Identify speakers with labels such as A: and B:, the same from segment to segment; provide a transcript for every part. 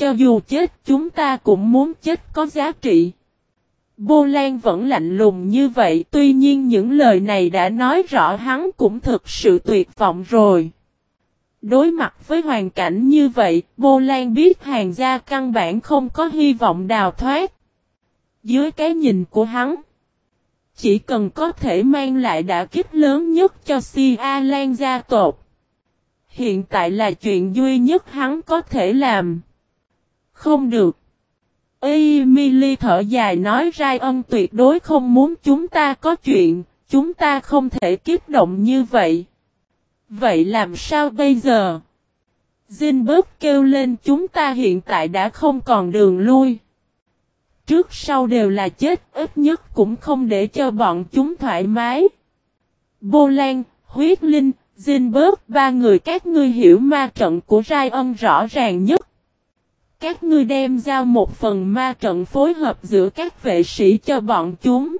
A: Cho dù chết chúng ta cũng muốn chết có giá trị. Bô Lan vẫn lạnh lùng như vậy, tuy nhiên những lời này đã nói rõ hắn cũng thực sự tuyệt vọng rồi. Đối mặt với hoàn cảnh như vậy, Bô Lan biết Hàn gia căn bản không có hy vọng đào thoát. Dưới cái nhìn của hắn, chỉ cần có thể mang lại đả kích lớn nhất cho Si A Lan gia tộc. Hiện tại là chuyện duy nhất hắn có thể làm. Không được. Emily thở dài nói Ryan tuyệt đối không muốn chúng ta có chuyện, chúng ta không thể kích động như vậy. Vậy làm sao bây giờ? Zinberg kêu lên chúng ta hiện tại đã không còn đường lui. Trước sau đều là chết, ít nhất cũng không để cho bọn chúng thoải mái. Bô Lan, Huyết Linh, Zinberg, ba người các ngươi hiểu ma trận của Ryan rõ ràng nhất. Các ngươi đem giao một phần ma trận phối hợp giữa các vệ sĩ cho bọn chúng.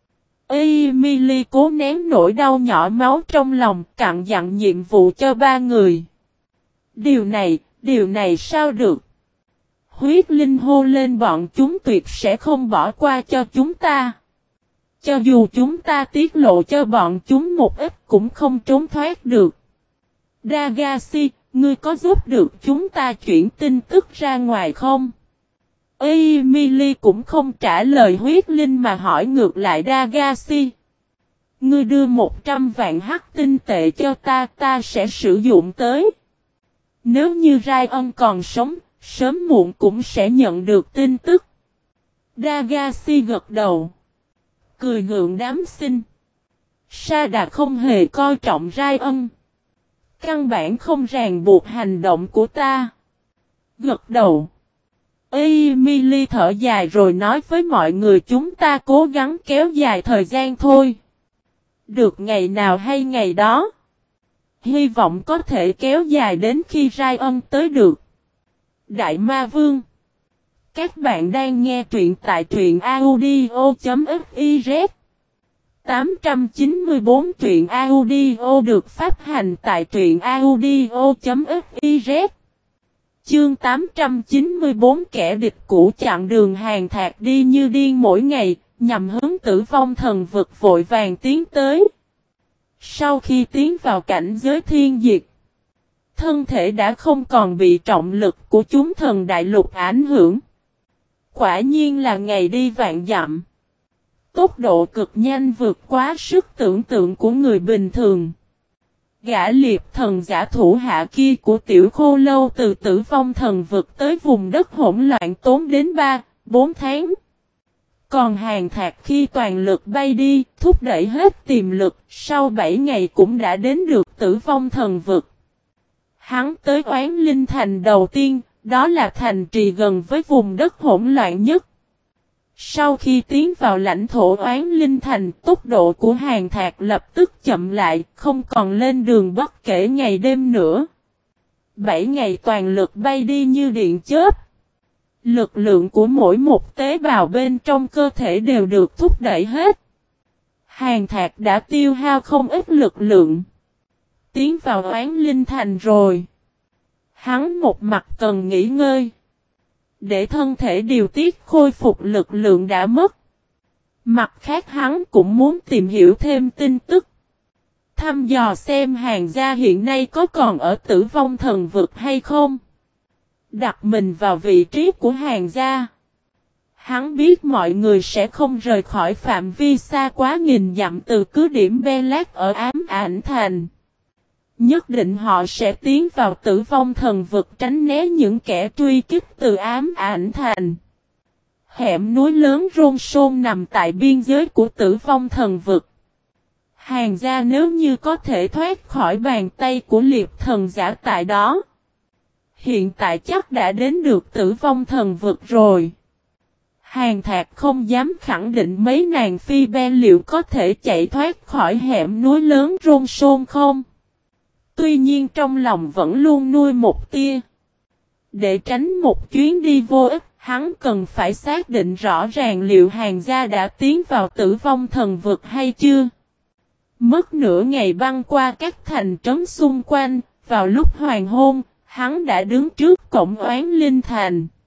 A: Emily cố nén nỗi đau nhỏ máu trong lòng, cặn dặn nhiệm vụ cho ba người. Điều này sao được? Huyết Linh hô lên bọn chúng tuyệt sẽ không bỏ qua cho chúng ta. Cho dù chúng ta tiết lộ cho bọn chúng một ít cũng không trốn thoát được. Dagashi, ngươi có giúp được chúng ta chuyển tin tức ra ngoài không? Emily cũng không trả lời Huyết Linh mà hỏi ngược lại Dagashi. Ngươi đưa 100 vạn hắc tinh tệ cho ta sẽ sử dụng tới. Nếu như Ryan còn sống, sớm muộn cũng sẽ nhận được tin tức. Dagashi gật đầu. Cười gượng đám xinh. Sada không hề coi trọng Ryan. Căn bản không ràng buộc hành động của ta. Gật đầu. Emily thở dài rồi nói với mọi người chúng ta cố gắng kéo dài thời gian thôi. Được ngày nào hay ngày đó. Hy vọng có thể kéo dài đến khi Ryan tới được. Đại Ma Vương. Các bạn đang nghe truyện tại truyện audio.fiz 894 truyện audio được phát hành tại truyện audio.fiz. Chương 894 kẻ địch cũ chặn đường Hàn Thạc đi như điên mỗi ngày, nhằm hướng Tử Vong Thần Vực vội vàng tiến tới. Sau khi tiến vào cảnh giới thiên diệt, thân thể đã không còn bị trọng lực của chúng thần đại lục ảnh hưởng. Quả nhiên là ngày đi vạn dặm. Tốc độ cực nhanh vượt quá sức tưởng tượng của người bình thường. Gã liệp thần giả thủ hạ kia của tiểu khô lâu từ Tử Vong Thần Vực tới vùng đất hỗn loạn tốn đến 3-4 tháng. Còn Hàn Thạc khi toàn lực bay đi, thúc đẩy hết tiềm lực, sau 7 ngày cũng đã đến được Tử Vong Thần Vực. Hắn tới Oán Linh Thành đầu tiên, đó là thành trì gần với vùng đất hỗn loạn nhất. Sau khi tiến vào lãnh thổ Oán Linh Thành, tốc độ của Hàn Thạc lập tức chậm lại, không còn lên đường bất kể ngày đêm nữa. 7 ngày toàn lực bay đi như điện chớp. Lực lượng của mỗi một tế bào bên trong cơ thể đều được thúc đẩy hết. Hàn Thạc đã tiêu hao không ít lực lượng. Tiến vào Oán Linh Thành rồi. Hắn một mặt cần nghỉ ngơi. Để thân thể điều tiết khôi phục lực lượng đã mất. Mặt khác hắn cũng muốn tìm hiểu thêm tin tức. Thăm dò xem Hàn gia hiện nay có còn ở Tử Vong Thần Vực hay không. Đặt mình vào vị trí của Hàn gia. Hắn biết mọi người sẽ không rời khỏi phạm vi xa quá nghìn dặm từ cứ điểm Belat ở Ám Ảnh Thành. Nhất định họ sẽ tiến vào Tử Vong Thần Vực tránh né những kẻ truy kích từ Ám Ảnh Thành. Hẻm núi lớn Rôn Sôn nằm tại biên giới của Tử Vong Thần Vực. Hàn gia nếu như có thể thoát khỏi bàn tay của liệp thần giả tại đó. Hiện tại chắc đã đến được Tử Vong Thần Vực rồi. Hàn Thạc không dám khẳng định mấy nàng phi ben liệu có thể chạy thoát khỏi hẻm núi lớn Rôn Sôn không. Tuy nhiên trong lòng vẫn luôn nuôi một tia. Để tránh một chuyến đi vô ích, hắn cần phải xác định rõ ràng liệu Hàn gia đã tiến vào Tử Vong Thần Vực hay chưa. Mất nửa ngày băng qua các thành trấn xung quanh, vào lúc hoàng hôn, hắn đã đứng trước cổng Oán Linh Thành.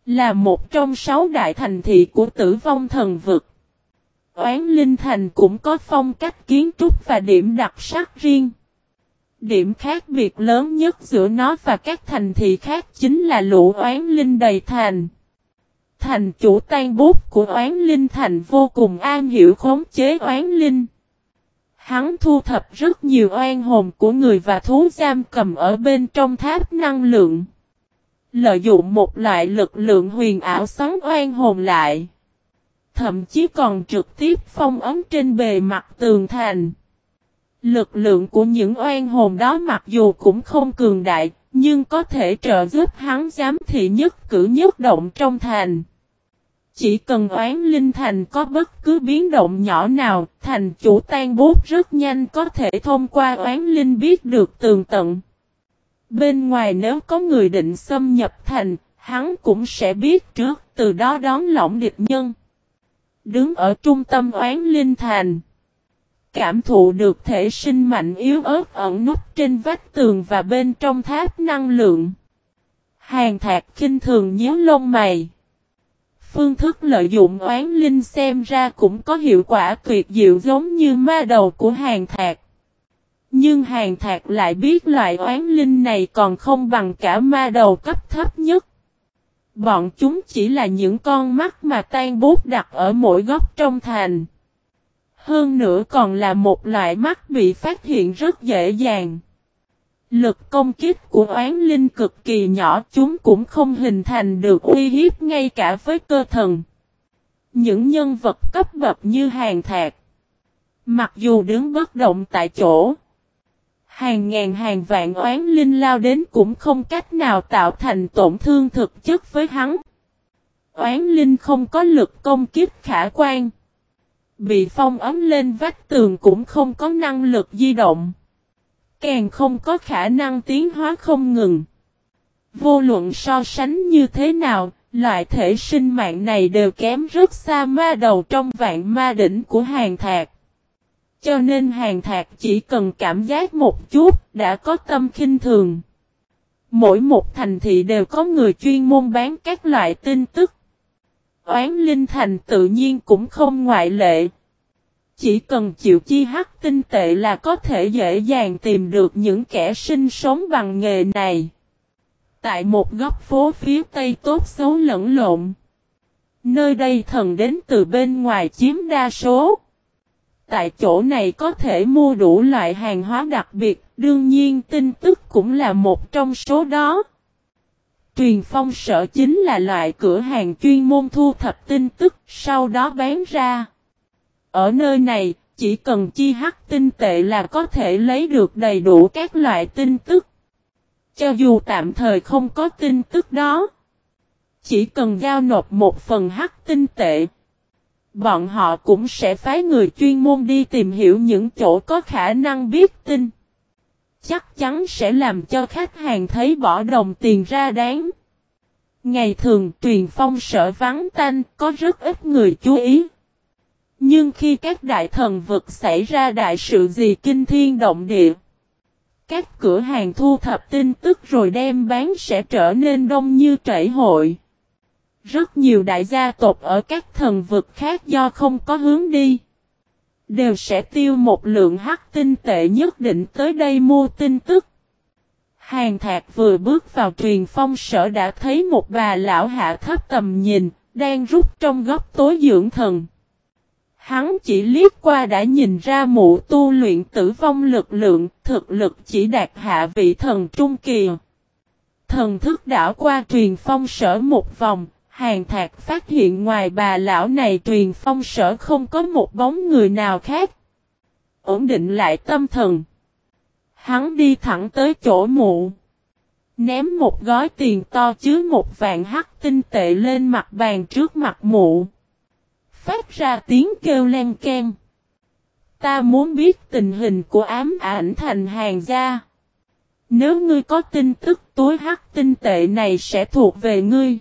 A: Là một trong 6 đại thành thị của Tử Vong Thần Vực. Oán Linh Thành cũng có phong cách kiến trúc và điểm đặc sắc riêng. Điểm khác biệt lớn nhất giữa nó và các thành thị khác chính là lũ oán linh đầy thành. Thành chủ Tan Bút của Oán Linh Thành vô cùng am hiểu khống chế oán linh. Hắn thu thập rất nhiều oan hồn của người và thú giam cầm ở bên trong tháp năng lượng. Lợi dụng một loại lực lượng huyền ảo xoắn oan hồn lại. Thậm chí còn trực tiếp phong ấn trên bề mặt tường thành. Lực lượng của những oan hồn đó mặc dù cũng không cường đại, nhưng có thể trợ giúp hắn giám thị nhất cử nhất động trong thành. Chỉ cần oán linh thành có bất cứ biến động nhỏ nào, thành chủ Tan Bút rất nhanh có thể thông qua oán linh biết được tường tận. Bên ngoài nếu có người định xâm nhập thành, hắn cũng sẽ biết trước, từ đó đón lỏng địch nhân. Đứng ở trung tâm oán linh thành, cảm thụ được thể sinh mạnh yếu ớt ẩn nút trên vách tường và bên trong tháp năng lượng. Hàn Thạc khinh thường nhíu lông mày. Phương thức lợi dụng oán linh xem ra cũng có hiệu quả tuyệt diệu giống như ma đầu của Hàn Thạc. Nhưng Hàn Thạc lại biết loại oán linh này còn không bằng cả ma đầu cấp thấp nhất. Bọn chúng chỉ là những con mắt mà Tan Bút đặt ở mỗi góc trong thành. Hơn nữa còn là một loại mắt bị phát hiện rất dễ dàng. Lực công kích của oán linh cực kỳ nhỏ, chúng cũng không hình thành được uy hiếp ngay cả với cơ thần. Những nhân vật cấp bậc như Hàn Thạc, mặc dù đứng bất động tại chỗ, hàng ngàn hàng vạn oán linh lao đến cũng không cách nào tạo thành tổn thương thực chất với hắn. Oán linh không có lực công kích khả quan. Bị phong ấm lên vách tường cũng không có năng lực di động. Càng không có khả năng tiến hóa không ngừng. Vô luận so sánh như thế nào, loại thể sinh mạng này đều kém rất xa ma đầu trong vạn ma đỉnh của Hàn Thạc. Cho nên Hàn Thạc chỉ cần cảm giác một chút đã có tâm khinh thường. Mỗi một thành thị đều có người chuyên môn bán các loại tin tức. Oán Linh Thành tự nhiên cũng không ngoại lệ. Chỉ cần chịu chi hắc tinh tệ là có thể dễ dàng tìm được những kẻ sinh sống bằng nghề này. Tại một góc phố phía tây tốt xấu lẫn lộn. Nơi đây thần đến từ bên ngoài chiếm đa số. Tại chỗ này có thể mua đủ loại hàng hóa đặc biệt, đương nhiên tin tức cũng là một trong số đó. Truyền phong sở chính là loại cửa hàng chuyên môn thu thập tin tức, sau đó bán ra. Ở nơi này, chỉ cần chi hắc tinh tệ là có thể lấy được đầy đủ các loại tin tức. Cho dù tạm thời không có tin tức đó, chỉ cần giao nộp một phần hắc tinh tệ, bọn họ cũng sẽ phái người chuyên môn đi tìm hiểu những chỗ có khả năng biết tin. Chắc chắn sẽ làm cho khách hàng thấy bỏ đồng tiền ra đáng. Ngày thường truyền phong sở vắng tanh, có rất ít người chú ý. Nhưng khi các đại thần vực xảy ra đại sự gì kinh thiên động địa, các cửa hàng thu thập tin tức rồi đem bán sẽ trở nên đông như trẩy hội. Rất nhiều đại gia tộc ở các thần vực khác do không có hướng đi, đều sẽ tiêu một lượng hắc tinh tệ nhất định tới đây mua tin tức. Hàn Thạc vừa bước vào truyền phong sở đã thấy một bà lão hạ thấp tầm nhìn, đang rút trong góc tối dưỡng thần. Hắn chỉ liếc qua đã nhìn ra mụ tu luyện tử vong lực lượng, thực lực chỉ đạt hạ vị thần trung kỳ. Thần thức đảo qua truyền phong sở một vòng, Hàn Thạc phát hiện ngoài bà lão này truyền phong sở không có một bóng người nào khác. Ổn định lại tâm thần, hắn đi thẳng tới chỗ mụ, ném một gói tiền to chứa 1.000 hắc tinh tệ lên mặt bàn trước mặt mụ. Phát ra tiếng kêu len keng. Ta muốn biết tình hình của ám ảnh thành Hàn gia. Nếu ngươi có tin tức túi hắc tinh tệ này sẽ thuộc về ngươi.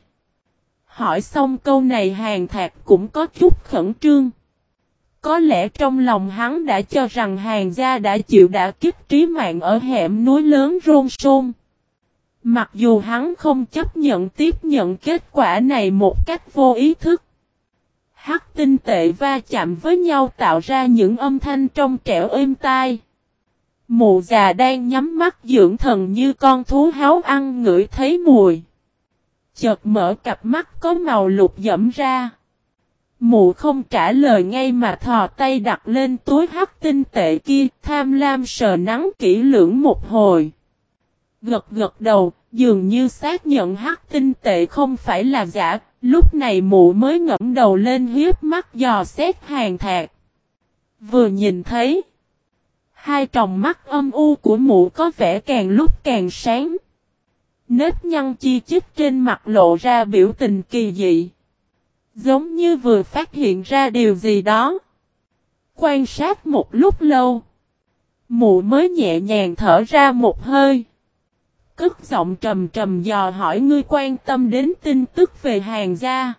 A: Hỏi xong câu này Hàn Thạc cũng có chút khẩn trương. Có lẽ trong lòng hắn đã cho rằng Hàn gia đã chịu đả kích trí mạng ở hẻm núi lớn Rôn Sôn. Mặc dù hắn không chấp nhận tiếp nhận kết quả này một cách vô ý thức. Hắc tinh tệ va chạm với nhau tạo ra những âm thanh trong trẻo êm tai. Mụ già đang nhắm mắt dưỡng thần như con thú háo ăn ngửi thấy mùi. Chợt mở cặp mắt có màu lục dẫm ra. Mụ không trả lời ngay mà thò tay đặt lên túi hắc tinh tệ kia, tham lam sờ nắn kỹ lưỡng một hồi. Gật gật đầu, dường như xác nhận hắc tinh tệ không phải là giả, lúc này mụ mới ngẩng đầu lên hiếp mắt dò xét Hàn Thạc. Vừa nhìn thấy, hai tròng mắt âm u của mụ có vẻ càng lúc càng sáng. Nếp nhăn chi chít trên mặt lộ ra biểu tình kỳ dị. Giống như vừa phát hiện ra điều gì đó. Quan sát một lúc lâu, mụ mới nhẹ nhàng thở ra một hơi. Cất giọng trầm trầm dò hỏi ngươi quan tâm đến tin tức về Hàn gia.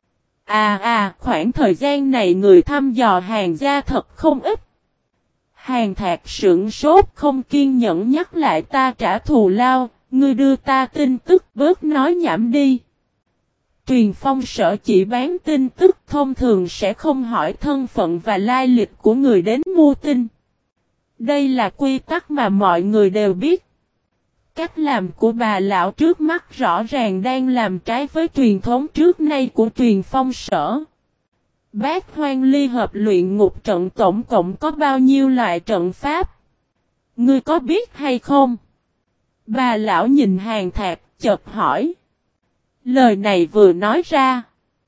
A: Khoảng thời gian này người thăm dò Hàn gia thật không ít. Hàn Thạc sững sốt không kiên nhẫn nhắc lại ta trả thù lao, ngươi đưa ta tin tức bớt nói nhảm đi. Truyền phong sở chỉ bán tin tức thông thường sẽ không hỏi thân phận và lai lịch của người đến mua tin. Đây là quy tắc mà mọi người đều biết. Cách làm của bà lão trước mắt rõ ràng đang làm trái với truyền thống trước nay của truyền phong sở. Bát Hoang Ly hợp luyện ngục trận tổng cộng có bao nhiêu loại trận pháp? Ngươi có biết hay không? Bà lão nhìn Hàn Thạc chợt hỏi. Lời này vừa nói ra.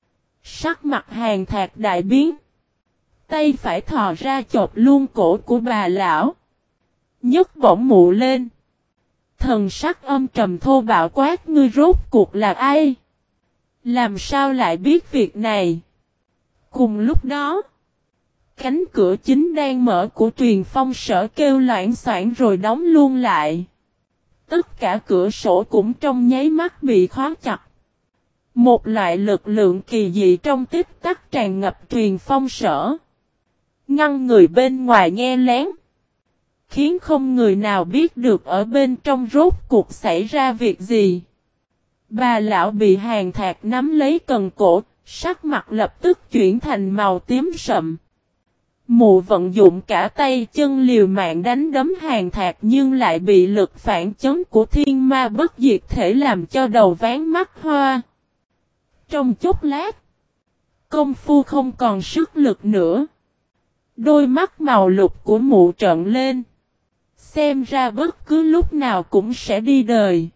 A: Sắc mặt Hàn Thạc đại biến. Tay phải thò ra chộp luôn cổ của bà lão. Nhấc bổng mụ lên. Thần sắc âm trầm thô bạo quát ngươi rốt cuộc là ai? Làm sao lại biết việc này? Cùng lúc đó, cánh cửa chính đang mở của truyền phong sở kêu loảng xoảng rồi đóng luôn lại. Tất cả cửa sổ cũng trong nháy mắt bị khóa chặt. Một loại lực lượng kỳ dị trong tích tắc tràn ngập truyền phong sở. Ngăn người bên ngoài nghe lén. Khiến không người nào biết được ở bên trong rốt cuộc xảy ra việc gì. Bà lão bị Hàn Thạc nắm lấy cần cổ, sắc mặt lập tức chuyển thành màu tím sậm. Mụ vận dụng cả tay chân liều mạng đánh đấm Hàn Thạc nhưng lại bị lực phản chấn của thiên ma bất diệt thể làm cho đầu ván mắt hoa. Trong chốc lát, công phu không còn sức lực nữa. Đôi mắt màu lục của mụ trợn lên. Xem ra bất cứ lúc nào cũng sẽ đi đời.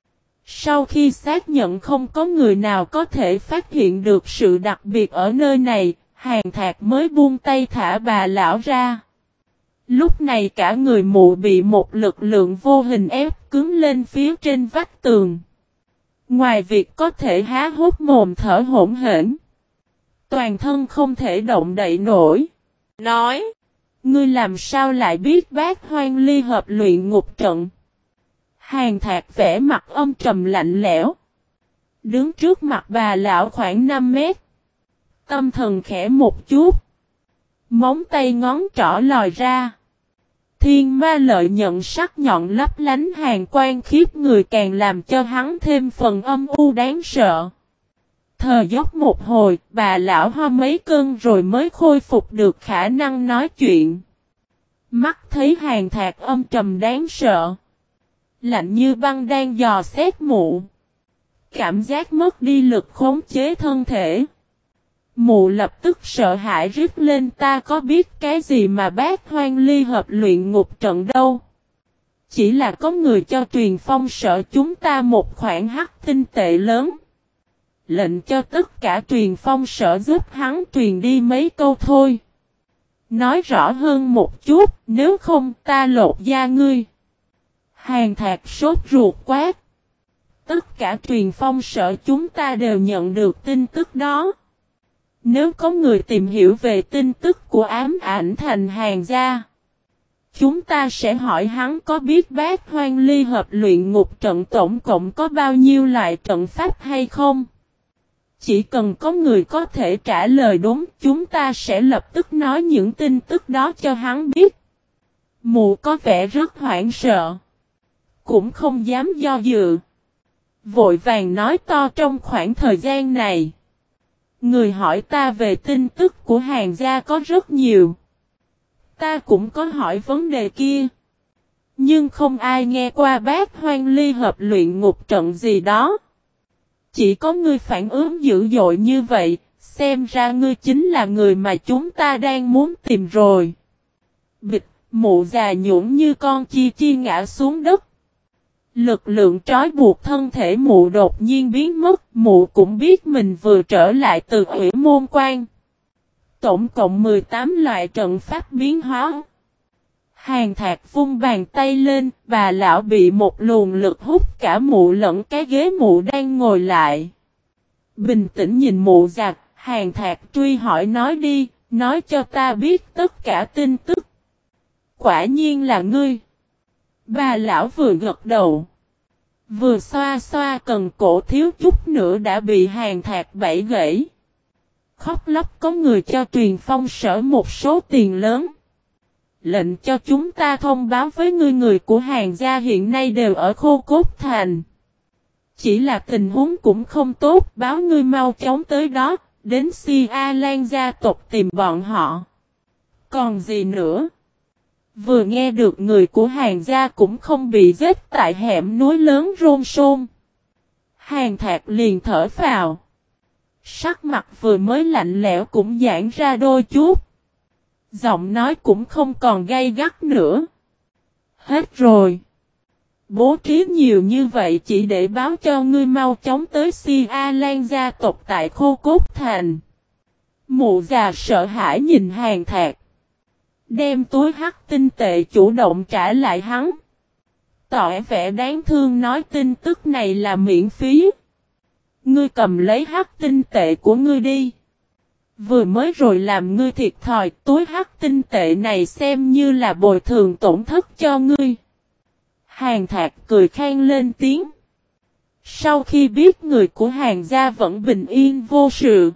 A: Sau khi xác nhận không có người nào có thể phát hiện được sự đặc biệt ở nơi này, Hàn Thạc mới buông tay thả bà lão ra. Lúc này cả người mụ bị một lực lượng vô hình ép cứng lên phía trên vách tường. Ngoài việc có thể há hốc mồm thở hổn hển, toàn thân không thể động đậy nổi. Nói, ngươi làm sao lại biết Bát Hoang Ly hợp luyện ngục trận? Hàn Thạc vẽ mặt âm trầm lạnh lẽo. Đứng trước mặt bà lão khoảng 5 mét. Tâm thần khẽ một chút. Móng tay ngón trỏ lòi ra. Thiên ma lợi nhận sắc nhọn lấp lánh hàn quang khiếp người càng làm cho hắn thêm phần âm u đáng sợ. Thở dốc một hồi, bà lão ho mấy cơn rồi mới khôi phục được khả năng nói chuyện. Mắt thấy Hàn Thạc âm trầm đáng sợ. Lạnh như băng đang dò xét mụ. Cảm giác mất đi lực khống chế thân thể. Mụ lập tức sợ hãi rít lên ta có biết cái gì mà Bát Hoang Ly hợp luyện ngục trận đâu. Chỉ là có người cho truyền phong sở chúng ta một khoản hắc tinh tệ lớn. Lệnh cho tất cả truyền phong sở giúp hắn truyền đi mấy câu thôi. Nói rõ hơn một chút, nếu không ta lột da ngươi. Hàn Thạc sốt ruột quát. Tất cả truyền phong sở chúng ta đều nhận được tin tức đó. Nếu có người tìm hiểu về tin tức của ám ảnh thành Hàn gia, chúng ta sẽ hỏi hắn có biết Bát Hoang Ly hợp luyện ngục trận tổng cộng có bao nhiêu loại trận pháp hay không? Chỉ cần có người có thể trả lời đúng, chúng ta sẽ lập tức nói những tin tức đó cho hắn biết. Mụ có vẻ rất hoảng sợ. Cũng không dám do dự. Vội vàng nói to trong khoảng thời gian này. Người hỏi ta về tin tức của Hàn gia có rất nhiều. Ta cũng có hỏi vấn đề kia. Nhưng không ai nghe qua Bát Hoang Ly hợp luyện ngục trận gì đó. Chỉ có ngươi phản ứng dữ dội như vậy, xem ra ngươi chính là người mà chúng ta đang muốn tìm rồi. Bịch, mụ già nhũn như con chi chi ngã xuống đất. Lực lượng trói buộc thân thể mụ đột nhiên biến mất, mụ cũng biết mình vừa trở lại từ Ủy Môn Quan. Tổng cộng 18 loại trận pháp biến hóa. Hàn Thạc vung bàn tay lên, bà lão bị một luồng lực hút cả mụ lẫn cái ghế mụ đang ngồi lại. Bình tĩnh nhìn mụ già, Hàn Thạc truy hỏi nói đi, nói cho ta biết tất cả tin tức. Quả nhiên là ngươi. Bà lão vừa gật đầu. Vừa xoa xoa cần cổ thiếu chút nữa đã bị Hàn Thạc bẫy gãy. Khóc lóc có người cho Truyền Phong Sở một số tiền lớn. Lệnh cho chúng ta thông báo với người của Hàn gia hiện nay đều ở Khô Cốt Thành. Chỉ là tình huống cũng không tốt, báo ngươi mau chóng tới đó, đến Si A Lan gia tộc tìm bọn họ. Còn gì nữa? Vừa nghe được người của Hàn gia cũng không bị giết tại hẻm núi lớn Rôn Sôn. Hàn Thạc liền thở phào. Sắc mặt vừa mới lạnh lẽo cũng giãn ra đôi chút. Giọng nói cũng không còn gay gắt nữa. Hết rồi. Bố trí nhiều như vậy chỉ để báo cho ngươi mau chóng tới Si A Lan gia tộc tại Khô Cốt Thành. Mụ già sợ hãi nhìn Hàn Thạc. Đem túi hắc tinh tệ chủ động trả lại hắn. Tỏ vẻ đáng thương nói tin tức này là miễn phí. Ngươi cầm lấy hắc tinh tệ của ngươi đi. Vừa mới rồi làm ngươi thiệt thòi, túi hắc tinh tệ này xem như là bồi thường tổn thất cho ngươi. Hàn Thạc cười khan lên tiếng. Sau khi biết người của Hàn gia vẫn bình yên vô sự,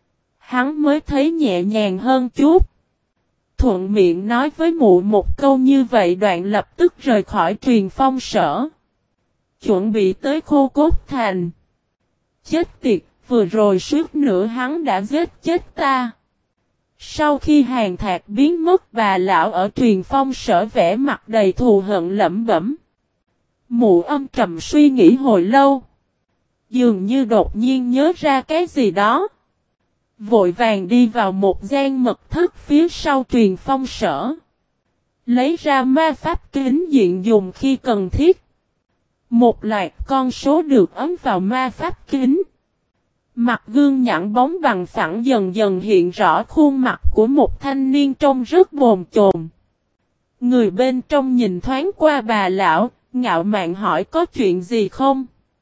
A: hắn mới thấy nhẹ nhàng hơn chút. Thuận miệng nói với mụ một câu như vậy, đoạn lập tức rời khỏi Truyền Phong Sở. Chuẩn bị tới Khô Cốt Thành. Chết tiệt, vừa rồi suốt nửa hắn đã giết chết ta. Sau khi Hàn Thạc biến mất, bà lão ở Truyền Phong Sở vẻ mặt đầy thù hận lẩm bẩm. Mụ âm trầm suy nghĩ hồi lâu. Dường như đột nhiên nhớ ra cái gì đó. Vội vàng đi vào một gian mật thất phía sau Truyền Phong Sở. Lấy ra ma pháp kính diện dùng khi cần thiết. Một loạt con số được ấn vào ma pháp kính. Mặt gương nhẵn bóng bằng phẳng dần dần hiện rõ khuôn mặt của một thanh niên trông rất bồn chồn. Người bên trong nhìn thoáng qua bà lão, ngạo mạn hỏi có chuyện gì không?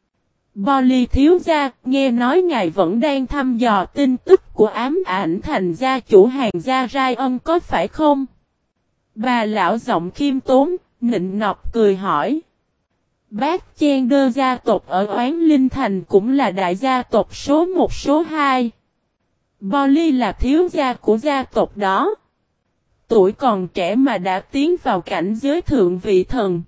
A: Bolly thiếu gia, nghe nói ngài vẫn đang thăm dò tin tức của ám ảnh thành gia chủ Hàn gia Rai Ân có phải không? Bà lão giọng khiêm tốn, nịnh nọt cười hỏi. Bác Chen Đơ gia tộc ở Oán Linh Thành cũng là đại gia tộc số 1 số 2. Bolly là thiếu gia của gia tộc đó. Tuổi còn trẻ mà đã tiến vào cảnh giới thượng vị thần.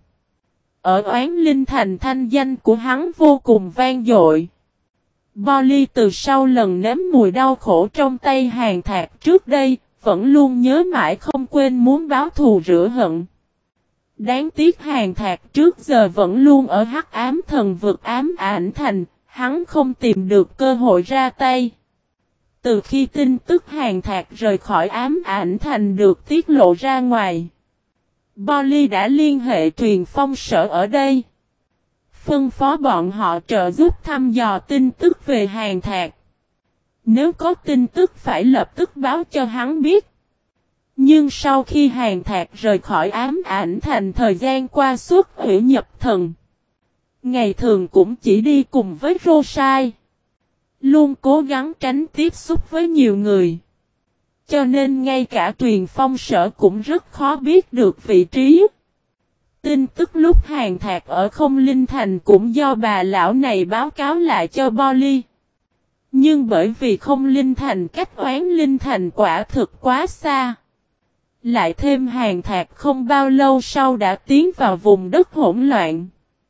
A: Ở Oán Linh Thành thanh danh của hắn vô cùng vang dội. Bolly từ sau lần nếm mùi đau khổ trong tay Hàn Thạc trước đây, vẫn luôn nhớ mãi không quên muốn báo thù rửa hận. Đáng tiếc Hàn Thạc trước giờ vẫn luôn ở Hắc Ám Thần Vực Ám Ảnh Thành, hắn không tìm được cơ hội ra tay. Từ khi tin tức Hàn Thạc rời khỏi Ám Ảnh Thành được tiết lộ ra ngoài, Bolly đã liên hệ Truyền Phong Sở ở đây. Phân phó bọn họ trợ giúp thăm dò tin tức về Hàn Thạc. Nếu có tin tức phải lập tức báo cho hắn biết. Nhưng sau khi Hàn Thạc rời khỏi Ám Ảnh Thành thời gian qua suốt hủy nhập thần. Ngày thường cũng chỉ đi cùng với Rosai. Luôn cố gắng tránh tiếp xúc với nhiều người. Cho nên ngay cả Truyền Phong Sở cũng rất khó biết được vị trí. Tin tức lúc Hàn Thạc ở Không Linh Thành cũng do bà lão này báo cáo lại cho Bolly. Nhưng bởi vì Không Linh Thành cách Oán Linh Thành quả thực quá xa. Lại thêm Hàn Thạc không bao lâu sau đã tiến vào vùng đất hỗn loạn.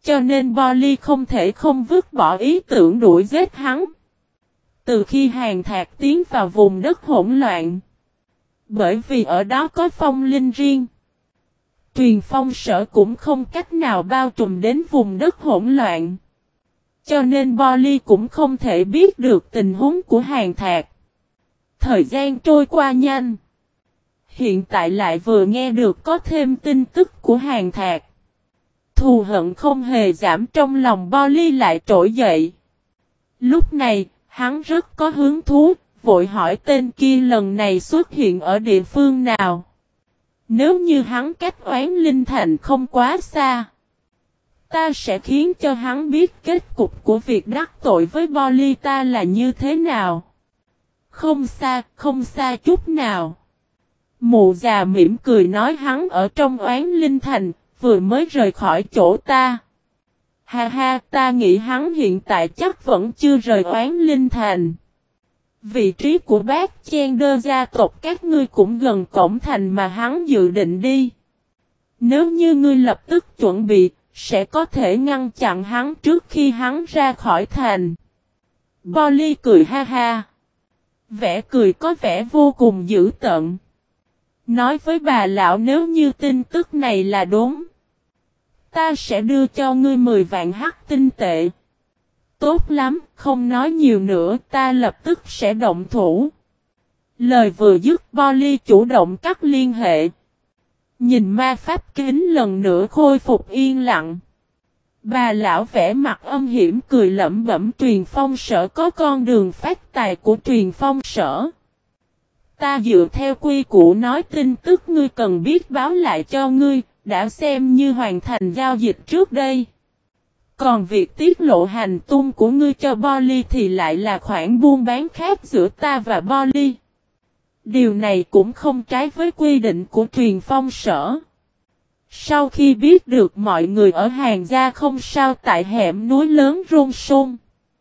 A: cho nên Bolly không thể không vứt bỏ ý tưởng đuổi giết hắn. Từ khi Hàn Thạc tiến vào vùng đất hỗn loạn, bởi vì ở đó có phong linh riêng, Truyền Phong Sở cũng không cách nào bao trùm đến vùng đất hỗn loạn. Cho nên Bolly cũng không thể biết được tình huống của Hàn Thạc. Thời gian trôi qua nhanh. Hiện tại lại vừa nghe được có thêm tin tức của Hàn Thạc. Thù hận không hề giảm trong lòng Bolly lại trỗi dậy. Lúc này, hắn rất có hứng thú, vội hỏi tên kia lần này xuất hiện ở địa phương nào. Nếu như hắn cách Oán Linh Thành không quá xa, ta sẽ khiến cho hắn biết kết cục của việc đắc tội với Bolly ta là như thế nào. Không xa chút nào. Mụ già mỉm cười nói hắn ở trong Oán Linh Thành, vừa mới rời khỏi chỗ ta. Ha ha, ta nghĩ hắn hiện tại chắc vẫn chưa rời Oán Linh Thành. Vị trí của bác Chen Đơ gia tộc các ngươi cũng gần cổng thành mà hắn dự định đi. Nếu như ngươi lập tức chuẩn bị, sẽ có thể ngăn chặn hắn trước khi hắn ra khỏi thành. Bolly cười ha ha. Vẻ cười có vẻ vô cùng dữ tợn. Nói với bà lão nếu như tin tức này là đúng, ta sẽ đưa cho ngươi 10 vạn hắc tinh tệ. Tốt lắm, không nói nhiều nữa, ta lập tức sẽ động thủ. Lời vừa dứt Bolly chủ động cắt liên hệ. Nhìn ma pháp kính lần nữa khôi phục yên lặng. Bà lão vẻ mặt âm hiểm cười lẩm bẩm Truyền Phong Sở có con đường phát tài của Truyền Phong Sở. Ta dựa theo quy củ nói tin tức ngươi cần biết báo lại cho ngươi, đã xem như hoàn thành giao dịch trước đây. Còn việc tiết lộ hành tung của ngươi cho Bolly thì lại là khoản buôn bán khác giữa ta và Bolly. Điều này cũng không trái với quy định của Truyền Phong Sở. Sau khi biết được mọi người ở Hàn gia không sao tại hẻm núi lớn rôn sôn,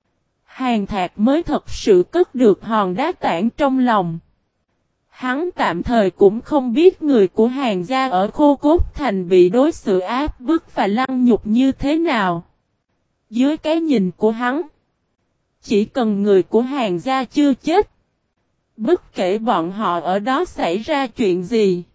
A: Hàn Thạc mới thật sự cất được hòn đá tảng trong lòng. Hắn tạm thời cũng không biết người của Hàn gia ở Khô Cốt Thành bị đối xử áp bức và lăng nhục như thế nào. Dưới cái nhìn của hắn, chỉ cần người của Hàn gia chưa chết, bất kể bọn họ ở đó xảy ra chuyện gì,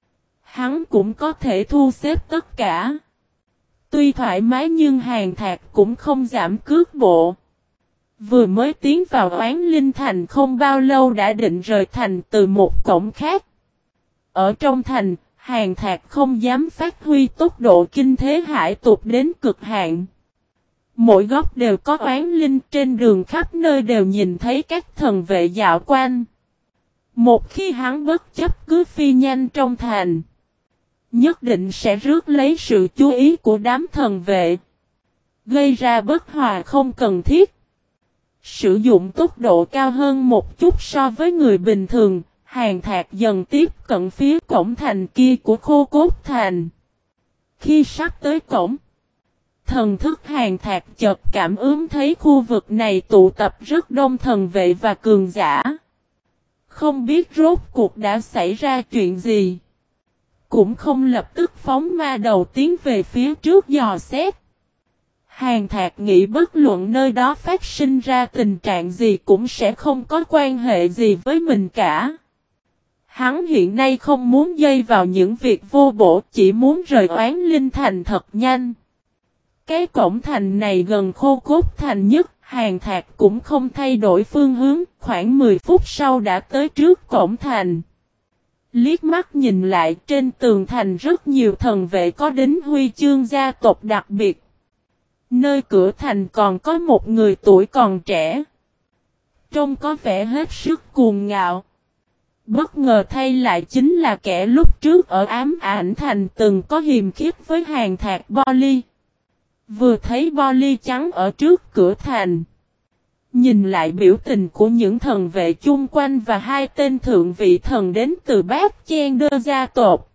A: hắn cũng có thể thu xếp tất cả. Tuy thoải mái nhưng Hàn Thạc cũng không giảm cước bộ. Vừa mới tiến vào Oán Linh Thành không bao lâu đã định rời thành từ một cổng khác. Ở trong thành, Hàn Thạc không dám phát huy tốc độ kinh thế hải tục đến cực hạn. Mỗi góc đều có oán linh, trên đường khắp nơi đều nhìn thấy các thần vệ dạo quanh. Một khi hắn bất chấp cứ phi nhanh trong thành, nhất định sẽ rước lấy sự chú ý của đám thần vệ, gây ra bất hòa không cần thiết. Sử dụng tốc độ cao hơn một chút so với người bình thường, Hàn Thạc dần tiếp cận phía cổng thành kia của Khô Cốt Thành. Khi sắp tới cổng, thần thức Hàn Thạc chợt cảm ứng thấy khu vực này tụ tập rất đông thần vệ và cường giả. Không biết rốt cuộc đã xảy ra chuyện gì. Cũng không lập tức phóng ma đầu tiến về phía trước dò xét. Hàn Thạc nghĩ bất luận nơi đó phát sinh ra tình trạng gì cũng sẽ không có quan hệ gì với mình cả. Hắn hiện nay không muốn dây vào những việc vô bổ, chỉ muốn rời Oán Linh Thành thật nhanh. Cái cổng thành này gần Khô Cốt Thành nhất, Hàn Thạc cũng không thay đổi phương hướng, khoảng 10 phút sau đã tới trước cổng thành. Liếc mắt nhìn lại trên tường thành rất nhiều thần vệ có đính huy chương gia tộc đặc biệt. Nơi cửa thành còn có một người tuổi còn trẻ. Trông có vẻ hết sức cuồng ngạo. Bất ngờ thay lại chính là kẻ lúc trước ở Ám Ảnh Thành từng có hiềm khích với Hàn Thạc Bolly. Vừa thấy Bolly trắng ở trước cửa thành, nhìn lại biểu tình của những thần vệ chung quanh và hai tên thượng vị thần đến từ Bát Chen Đơ gia tộc,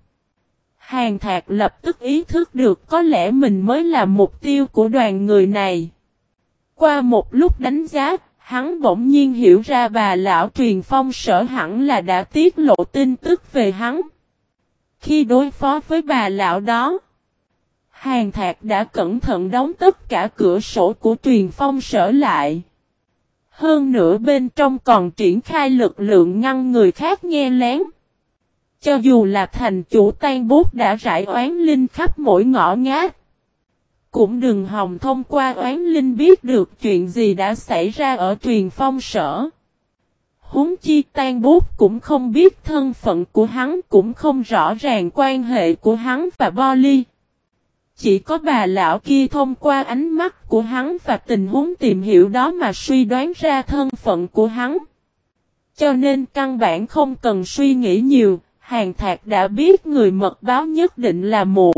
A: Hàn Thạc lập tức ý thức được có lẽ mình mới là mục tiêu của đoàn người này. Qua một lúc đánh giá, hắn bỗng nhiên hiểu ra bà lão Truyền Phong Sở hẳn là đã tiết lộ tin tức về hắn. Khi đối phó với bà lão đó, Hàn Thạc đã cẩn thận đóng tất cả cửa sổ của truyền phong sở lại. Hơn nữa bên trong còn triển khai lực lượng ngăn người khác nghe lén. Cho dù là thành chủ Tan Bút đã rải oán linh khắp mỗi ngõ ngách, cũng đừng hòng thông qua oán linh biết được chuyện gì đã xảy ra ở truyền phong sở. Huống chi Tan Bút cũng không biết thân phận của hắn, cũng không rõ ràng quan hệ của hắn và Bolly. Chỉ có bà lão kia thông qua ánh mắt của hắn và tình huống tìm hiểu đó mà suy đoán ra thân phận của hắn. Cho nên căn bản không cần suy nghĩ nhiều, Hàn Thạc đã biết người mật báo nhất định là mụ.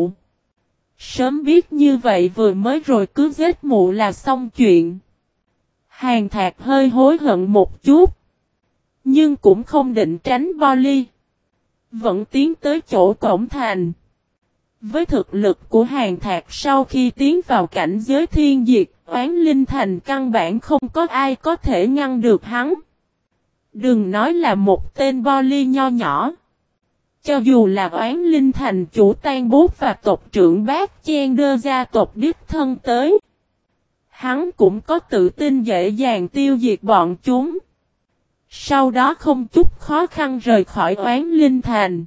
A: Sớm biết như vậy vừa mới rồi cứ giết mụ là xong chuyện. Hàn Thạc hơi hối hận một chút, nhưng cũng không định tránh Bolly. Vẫn tiến tới chỗ cổng thành. Với thực lực của Hàn Thạc sau khi tiến vào cảnh giới thiên diệt, oán linh thành căn bản không có ai có thể ngăn được hắn. Đừng nói là một tên Bolly nho nhỏ. Cho dù là oán linh thành chủ Tan Bút và tộc trưởng Bát Chen đưa gia tộc đích thân tới, hắn cũng có tự tin dễ dàng tiêu diệt bọn chúng. Sau đó không chút khó khăn rời khỏi oán linh thành.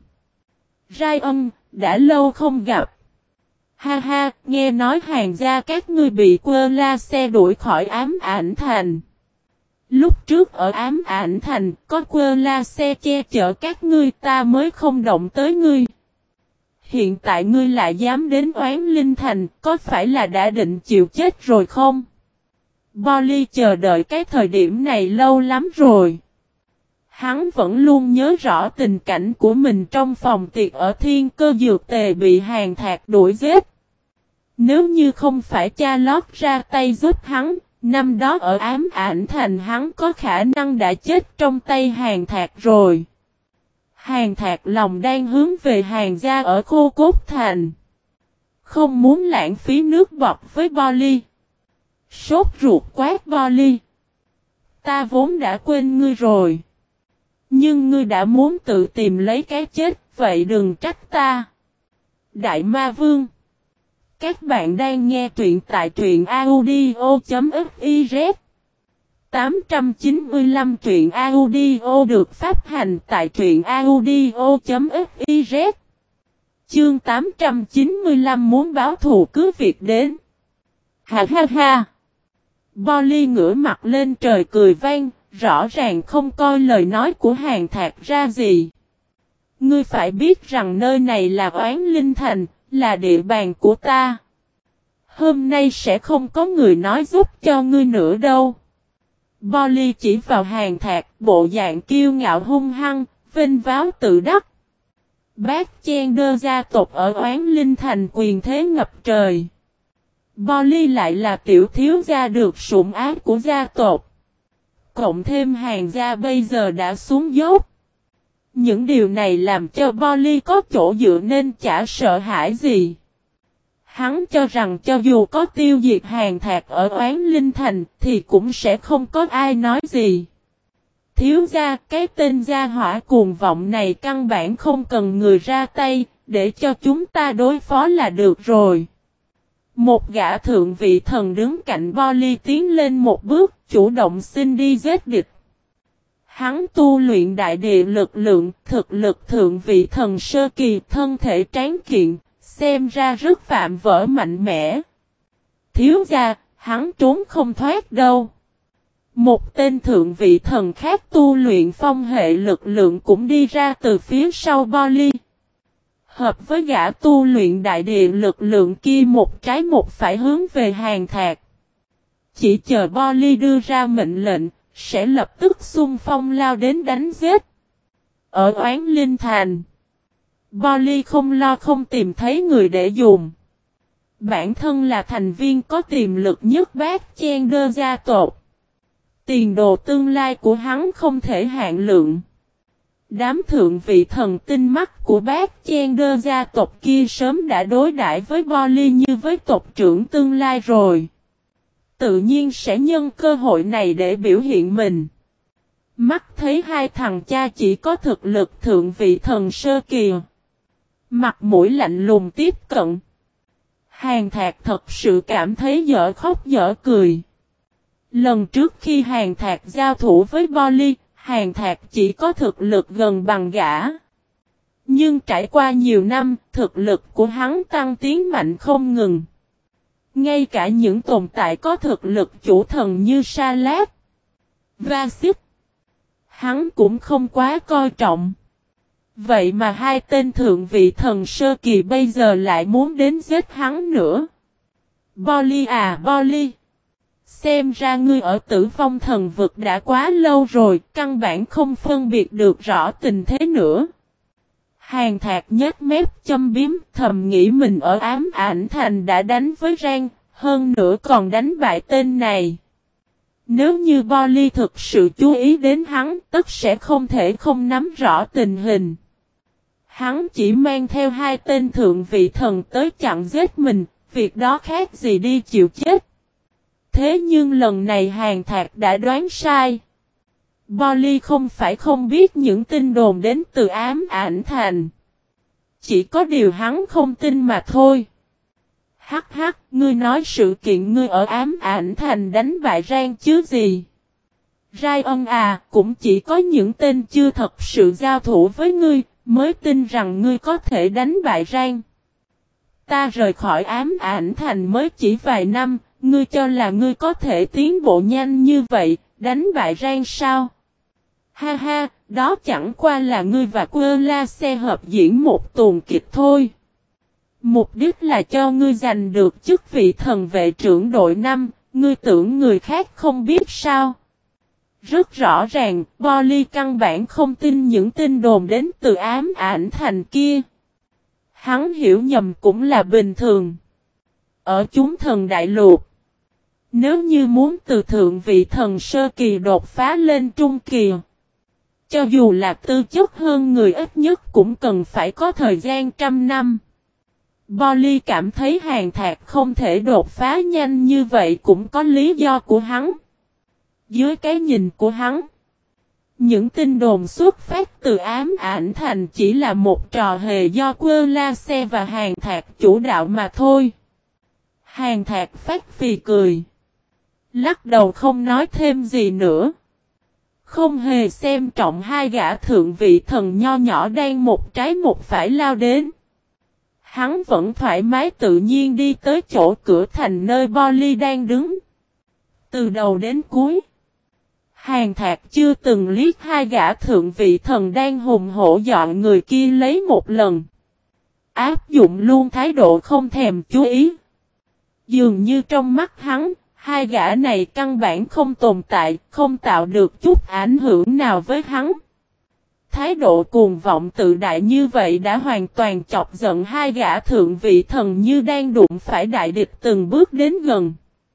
A: Ryan, đã lâu không gặp. Ha ha, nghe nói Hàn gia các ngươi bị quơ la xe đuổi khỏi ám ảnh thành. Lúc trước ở ám ảnh thành có quơ la xe che chở các ngươi, ta mới không động tới ngươi. Hiện tại ngươi lại dám đến oán linh thành, có phải là đã định chịu chết rồi không? Bolly chờ đợi cái thời điểm này lâu lắm rồi. Hắn vẫn luôn nhớ rõ tình cảnh của mình trong phòng tiệc ở Thiên Cơ Dược Tề bị Hàn Thạc đuổi giết. Nếu như không phải cha lót ra tay giúp hắn, năm đó ở ám ảnh thành hắn có khả năng đã chết trong tay Hàn Thạc rồi. Hàn Thạc lòng đang hướng về Hàn gia ở Khô Cốt Thành. Không muốn lãng phí nước bọt với Bolly. Sốt ruột quát Bolly. Ta vốn đã quên ngươi rồi. Nhưng ngươi đã muốn tự tìm lấy cái chết, vậy đừng trách ta. Đại Ma Vương. Các bạn đang nghe truyện tại truyện audio.fiz. 895 truyện audio được phát hành tại truyện audio.fiz. Chương 895 muốn báo thù cứ việc đến. Ha ha ha. Bolly ngửa mặt lên trời cười vang, rõ ràng không coi lời nói của Hàn Thạc ra gì. Ngươi phải biết rằng nơi này là oán linh thành, là địa bàn của ta. Hôm nay sẽ không có người nói giúp cho ngươi nữa đâu. Bolly chỉ vào Hàn Thạc, bộ dạng kiêu ngạo hung hăng, vênh váo tự đắc. Bát Chen đưa gia tộc ở oán linh thành quyền thế ngập trời. Bolly lại là tiểu thiếu gia được sủng ái của gia tộc. Cộng thêm Hàn gia bây giờ đã xuống dốc. Những điều này làm cho Bolly có chỗ dựa nên chả sợ hãi gì. Hắn cho rằng cho dù có tiêu diệt Hàn Thạc ở oán linh thành thì cũng sẽ không có ai nói gì. Thiếu gia, cái tên gia hỏa cuồng vọng này căn bản không cần người ra tay, để cho chúng ta đối phó là được rồi. Một gã thượng vị thần đứng cạnh Bolly tiến lên một bước, chủ động xin đi giết địch. Hắn tu luyện đại địa lực lượng, thực lực thượng vị thần sơ kỳ, thân thể tráng kiện, xem ra rất phạm vỡ mạnh mẽ. Thiếu gia, hắn trốn không thoát đâu. Một tên thượng vị thần khác tu luyện phong hệ lực lượng cũng đi ra từ phía sau Bolly. Hợp với gã tu luyện đại địa lực lượng kia một trái một phải hướng về Hàn Thạc. Chỉ chờ Bolly đưa ra mệnh lệnh, sẽ lập tức xung phong lao đến đánh giết. Ở oán linh thành, Bolly không lo không tìm thấy người để dùng. Bản thân là thành viên có tiềm lực nhất Bát Chen đưa gia tộc. Tiền đồ tương lai của hắn không thể hạn lượng. Đám thượng vị thần tinh mắt của Bát Chen đưa gia tộc kia sớm đã đối đãi với Bolly như với tộc trưởng tương lai rồi. Tự nhiên sẽ nhân cơ hội này để biểu hiện mình. Mắt thấy hai thằng cha chỉ có thực lực thượng vị thần sơ kỳ. Mặt mũi lạnh lùng tiếp cận. Hàn Thạc thật sự cảm thấy dở khóc dở cười. Lần trước khi Hàn Thạc giao thủ với Bolly, Hàn Thạc chỉ có thực lực gần bằng gã. Nhưng trải qua nhiều năm, thực lực của hắn tăng tiến mạnh không ngừng. Ngay cả những tồn tại có thực lực chủ thần như Sa Lát, Va-xích, hắn cũng không quá coi trọng. Vậy mà hai tên thượng vị thần sơ kỳ bây giờ lại muốn đến giết hắn nữa. Bolly à Bolly! Xem ra ngươi ở Tử Vong Thần Vực đã quá lâu rồi, căn bản không phân biệt được rõ tình thế nữa. Hàn Thạc nhếch mép châm biếm, thầm nghĩ mình ở Ám Ảnh Thành đã đánh với Rang, hơn nữa còn đánh bại tên này. Nếu như Bolly thực sự chú ý đến hắn, tất sẽ không thể không nắm rõ tình hình. Hắn chỉ mang theo hai tên thượng vị thần tới chặn giết mình, việc đó khác gì đi chịu chết. Thế nhưng lần này Hàn Thạc đã đoán sai. Bolly không phải không biết những tin đồn đến từ Ám Ảnh Thành. Chỉ có điều hắn không tin mà thôi. Hắc hắc, ngươi nói sự kiện ngươi ở Ám Ảnh Thành đánh bại Rang chứ gì. Ryan à, cũng chỉ có những tên chưa thật sự giao thủ với ngươi, mới tin rằng ngươi có thể đánh bại Rang. Ta rời khỏi Ám Ảnh Thành mới chỉ vài năm, ngươi cho là ngươi có thể tiến bộ nhanh như vậy, đánh bại Rang sao? Ha ha, đó chẳng qua là ngươi và Quơ La Xe hợp diễn một tuồng kịch thôi. Mục đích là cho ngươi giành được chức vị thần vệ trưởng đội 5, ngươi tưởng người khác không biết sao? Rất rõ ràng, Bolly căn bản không tin những tin đồn đến từ Ám Ảnh Thành kia. Hắn hiểu nhầm cũng là bình thường. Ở chúng thần đại lục, nếu như muốn từ thượng vị thần sơ kỳ đột phá lên trung kỳ, cho dù là tư chất hơn người ít nhất cũng cần phải có thời gian trăm năm. Bolly cảm thấy Hàn Thạc không thể đột phá nhanh như vậy cũng có lý do của hắn. Dưới cái nhìn của hắn, những tin đồn xuất phát từ Ám Ảnh Thành chỉ là một trò hề do Quơ La Xe và Hàn Thạc chủ đạo mà thôi. Hàn Thạc phát phì cười, lắc đầu không nói thêm gì nữa. Không hề xem trọng hai gã thượng vị thần nho nhỏ đang một trái một phải lao đến. Hắn vẫn thoải mái tự nhiên đi tới chỗ cửa thành nơi Bolly đang đứng. Từ đầu đến cuối, Hàn Thạc chưa từng liếc hai gã thượng vị thần đang hùng hổ dọn người kia lấy một lần. Áp dụng luôn thái độ không thèm chú ý. Dường như trong mắt hắn, hai gã này căn bản không tồn tại, không tạo được chút ảnh hưởng nào với hắn. Thái độ cuồng vọng tự đại như vậy đã hoàn toàn chọc giận hai gã thượng vị thần như đang đụng phải đại địch từng bước đến gần.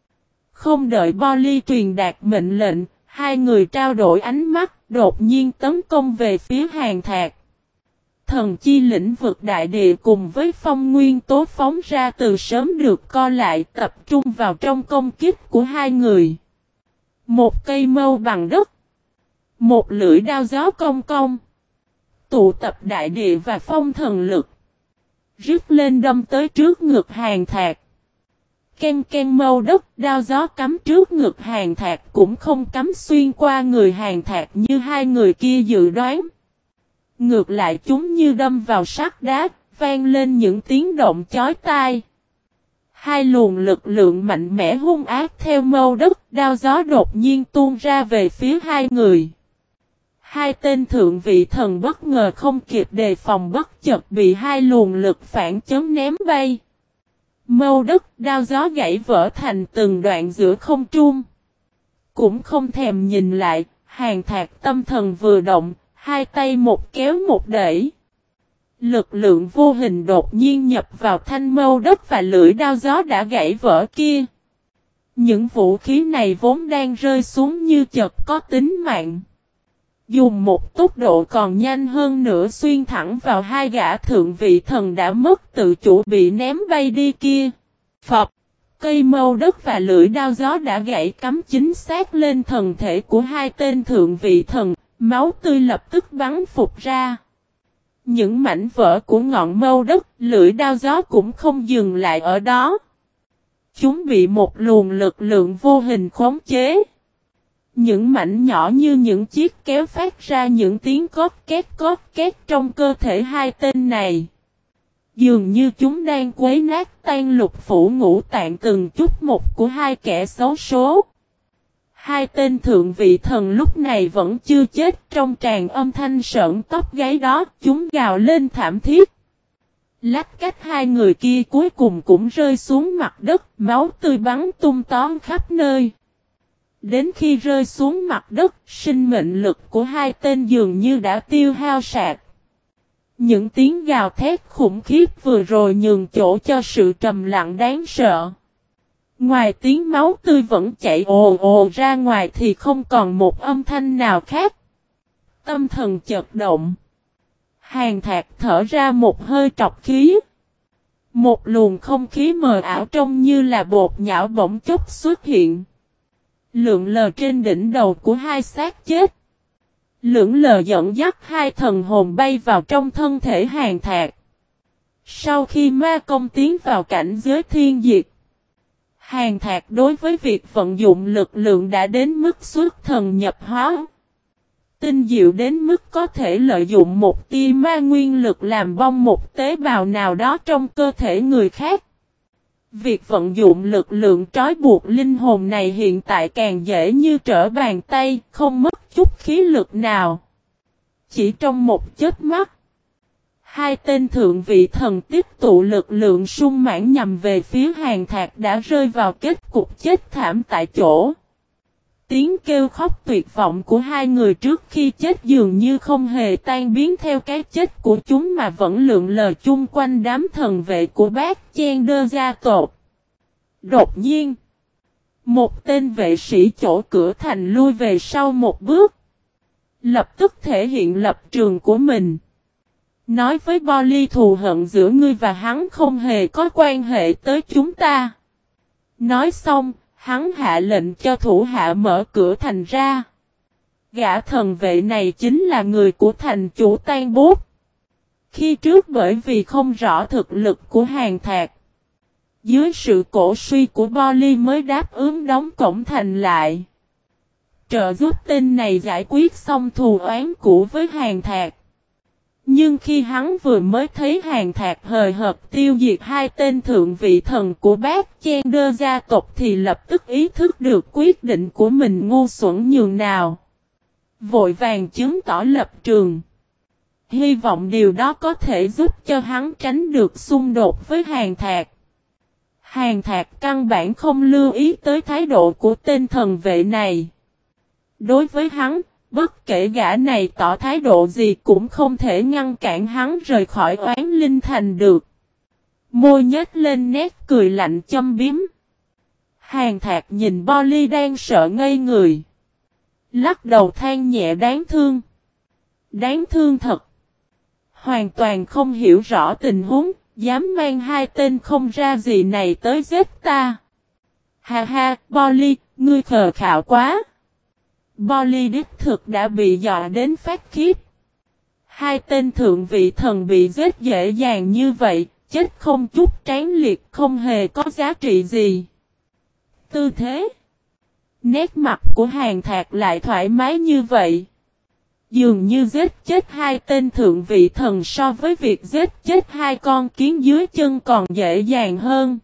A: Không đợi Bolly truyền đạt mệnh lệnh, hai người trao đổi ánh mắt, đột nhiên tấn công về phía Hàn Thạc. Thần chi lĩnh vực đại địa cùng với phong nguyên tố phóng ra từ sớm được co lại tập trung vào trong công kích của hai người. Một cây mâu bằng đất, một lưỡi đao gió cong cong, tụ tập đại địa và phong thần lực, rít lên đâm tới trước ngực Hàn Thạc. Ken ken mâu đất, đao gió cắm trước ngực Hàn Thạc cũng không cắm xuyên qua người Hàn Thạc như hai người kia dự đoán. Ngược lại chúng như đâm vào sắt đá, vang lên những tiếng động chói tai. Hai luồng lực lượng mạnh mẽ hung ác theo mâu đất, đao gió đột nhiên tuôn ra về phía hai người. Hai tên thượng vị thần bất ngờ không kịp đề phòng bất chợt bị hai luồng lực phản chấn ném bay. Mâu đất, đao gió gãy vỡ thành từng đoạn giữa không trung. Cũng không thèm nhìn lại, Hàn Thạc tâm thần vừa động, hai tay một kéo một đẩy. Lực lượng vô hình đột nhiên nhập vào thanh mâu đất và lưỡi đao gió đã gãy vỡ kia. Những vũ khí này vốn đang rơi xuống như chợt có tính mạng. Dùng một tốc độ còn nhanh hơn nữa xuyên thẳng vào hai gã thượng vị thần đã mất tự chủ bị ném bay đi kia. Phập, cây mâu đất và lưỡi đao gió đã gãy cắm chính xác lên thần thể của hai tên thượng vị thần, máu tươi lập tức bắn phụt ra. Những mảnh vỡ của ngọn mâu đất, lưỡi đao gió cũng không dừng lại ở đó. Chúng bị một luồng lực lượng vô hình khống chế. Những mảnh nhỏ như những chiếc kéo phát ra những tiếng cót két trong cơ thể hai tên này. Dường như chúng đang quấy nát tan lục phủ ngũ tạng từng chút một của hai kẻ xấu số. Hai tên thượng vị thần lúc này vẫn chưa chết, trong tràn âm thanh sởn tóc gáy đó, chúng gào lên thảm thiết. Lách cách hai người kia cuối cùng cũng rơi xuống mặt đất, máu tươi bắn tung tóe khắp nơi. Đến khi rơi xuống mặt đất, sinh mệnh lực của hai tên dường như đã tiêu hao sạch. Những tiếng gào thét khủng khiếp vừa rồi nhường chỗ cho sự trầm lặng đáng sợ. Ngoài tiếng máu tươi vẫn chảy ồ ồ ra ngoài thì không còn một âm thanh nào khác. Tâm thần chợt động. Hàn Thạc thở ra một hơi trọc khí. Một luồng không khí mờ ảo trông như là bột nhão bỗng chốc xuất hiện. Lượn lờ trên đỉnh đầu của hai xác chết. Lượn lờ dẫn dắt hai thần hồn bay vào trong thân thể Hàn Thạc. Sau khi ma công tiến vào cảnh giới thiên diệt, Hàn Thạc đối với việc vận dụng lực lượng đã đến mức xuất thần nhập hóa. Tinh diệu đến mức có thể lợi dụng một tia ma nguyên lực làm bong một tế bào nào đó trong cơ thể người khác. Việc vận dụng lực lượng trói buộc linh hồn này hiện tại càng dễ như trở bàn tay, không mất chút khí lực nào. Chỉ trong một chớp mắt, hai tên thượng vị thần tích tụ lực lượng sung mãn nhằm về phía Hàn Thạc đã rơi vào kết cục chết thảm tại chỗ. Tiếng kêu khóc tuyệt vọng của hai người trước khi chết dường như không hề tan biến theo cái chết của chúng mà vẫn lượn lờ chung quanh đám thần vệ của bác Chen Đơ gia tộc. Đột nhiên, một tên vệ sĩ chỗ cửa thành lui về sau một bước. Lập tức thể hiện lập trường của mình. Nói với Bolly thù hận giữa ngươi và hắn không hề có quan hệ tới chúng ta. Nói xong, hắn hạ lệnh cho thủ hạ mở cửa thành ra. Gã thần vệ này chính là người của thành chủ Tan Bốt. Khi trước bởi vì không rõ thực lực của Hàn Thạc, dưới sự cổ suy của Bolly mới đáp ứng đóng cổng thành lại. Trợ giúp tên này giải quyết xong thù oán cũ với Hàn Thạc. Nhưng khi hắn vừa mới thấy Hàn Thạc hời hợt tiêu diệt hai tên thượng vị thần của bác Chen Đơ gia tộc thì lập tức ý thức được quyết định của mình ngu xuẩn nhường nào. Vội vàng chứng tỏ lập trường. Hy vọng điều đó có thể giúp cho hắn tránh được xung đột với Hàn Thạc. Hàn Thạc căn bản không lưu ý tới thái độ của tên thần vệ này. Đối với hắn, bất kể gã này tỏ thái độ gì cũng không thể ngăn cản hắn rời khỏi Oán Linh Thành được. Môi nhếch lên nét cười lạnh châm biếm. Hàn Thạc nhìn Bolly đang sợ ngây người. Lắc đầu than nhẹ đáng thương. Đáng thương thật. Hoàn toàn không hiểu rõ tình huống, dám mang hai tên không ra gì này tới giết ta. Ha ha, Bolly, ngươi khờ khạo quá. Bolly đích thực đã bị dọa đến phát khiếp. Hai tên thượng vị thần bị giết dễ dàng như vậy, chết không chút tráng liệt không hề có giá trị gì. Tư thế, nét mặt của Hàn Thạc lại thoải mái như vậy. Dường như giết chết hai tên thượng vị thần so với việc giết chết hai con kiến dưới chân còn dễ dàng hơn.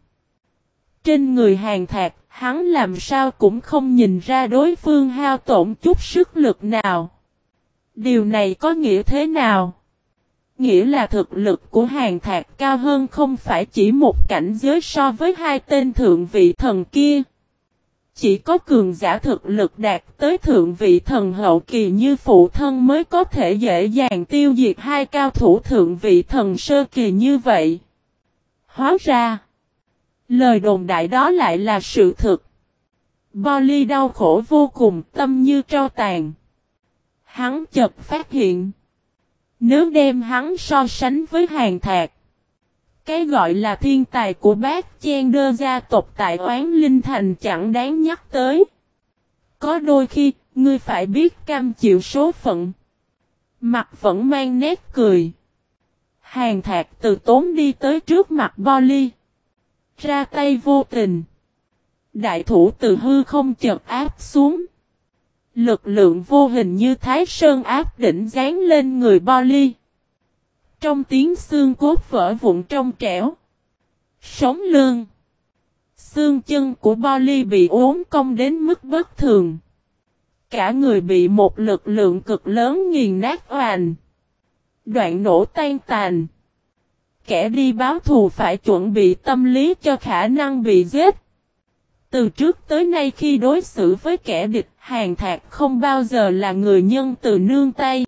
A: Trên người Hàn Thạc, hắn làm sao cũng không nhìn ra đối phương hao tổn chút sức lực nào. Điều này có nghĩa thế nào? Nghĩa là thực lực của Hàn Thạc cao hơn không phải chỉ một cảnh giới so với hai tên thượng vị thần kia. Chỉ có cường giả thực lực đạt tới thượng vị thần hậu kỳ như phụ thân mới có thể dễ dàng tiêu diệt hai cao thủ thượng vị thần sơ kỳ như vậy. Hóa ra, lời đồn đại đó lại là sự thực. Bolly đau khổ vô cùng, tâm như tro tàn. Hắn chợt phát hiện, nếu đem hắn so sánh với Hàn Thạc, cái gọi là thiên tài của bác Chen Đơ gia tộc tại Oán Linh Thành chẳng đáng nhắc tới. Có đôi khi, ngươi phải biết cam chịu số phận. Mặt vẫn mang nét cười. Hàn Thạc từ tốn đi tới trước mặt Bolly. Ra tay vô tình. Đại thủ từ hư không chợt áp xuống. Lực lượng vô hình như Thái Sơn áp đỉnh dán lên người Bolly. Trong tiếng xương cốt vỡ vụn trong trẻo. Sống lưng. Xương chân của Bolly bị uốn cong đến mức bất thường. Cả người bị một lực lượng cực lớn nghiền nát oàn. Đoạn nổ tan tàn. Kẻ đi báo thù phải chuẩn bị tâm lý cho khả năng bị giết. Từ trước tới nay khi đối xử với kẻ địch, Hàn Thạc không bao giờ là người nhân từ nương tay.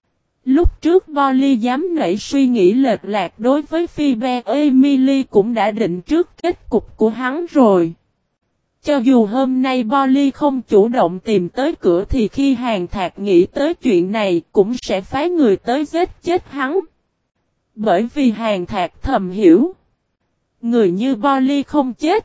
A: Lúc trước Bolly dám nảy suy nghĩ lệch lạc đối với Phoebe Emily cũng đã định trước kết cục của hắn rồi. Cho dù hôm nay Bolly không chủ động tìm tới cửa thì khi Hàn Thạc nghĩ tới chuyện này cũng sẽ phái người tới giết chết hắn. Bởi vì Hàn Thạc thầm hiểu. Người như Bolly không chết.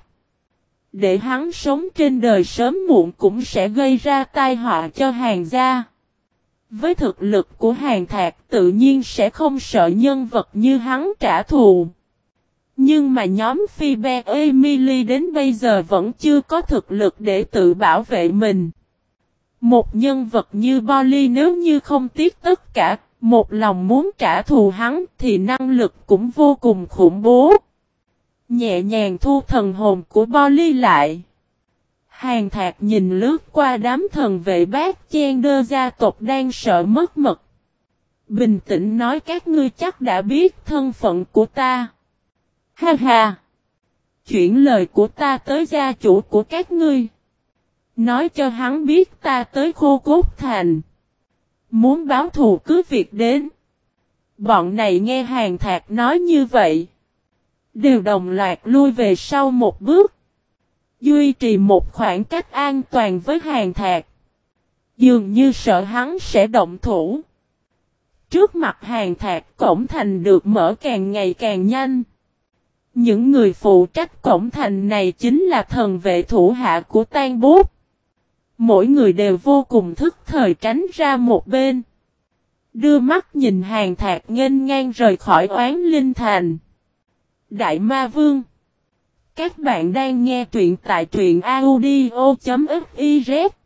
A: Để hắn sống trên đời sớm muộn cũng sẽ gây ra tai họa cho Hàn gia. Với thực lực của Hàn Thạc tự nhiên sẽ không sợ nhân vật như hắn trả thù. Nhưng mà nhóm Phoebe Emily đến bây giờ vẫn chưa có thực lực để tự bảo vệ mình. Một nhân vật như Bolly nếu như không tiếc tất cả, một lòng muốn trả thù hắn thì năng lực cũng vô cùng khủng bố. Nhẹ nhàng thu thần hồn của Bolly lại. Hàn Thạc nhìn lướt qua đám thần vệ bát chen đơ gia tộc đang sợ mất mật. Bình tĩnh nói các ngươi chắc đã biết thân phận của ta. Ha ha! Chuyển lời của ta tới gia chủ của các ngươi. Nói cho hắn biết ta tới Khô Cốt Thành. Muốn báo thù cứ việc đến. Bọn này nghe Hàn Thạc nói như vậy. Đều đồng loạt lui về sau một bước. Duy trì một khoảng cách an toàn với Hàn Thạc. Dường như sợ hắn sẽ động thủ. Trước mặt Hàn Thạc cổng thành được mở càng ngày càng nhanh. Những người phụ trách cổng thành này chính là thần vệ thủ hạ của Tan Bút. Mỗi người đều vô cùng thức thời tránh ra một bên. Đưa mắt nhìn Hàn Thạc nghênh ngang rời khỏi Oán Linh Thành. Đại Ma Vương. Các bạn đang nghe truyện tại truyện audio.fiz.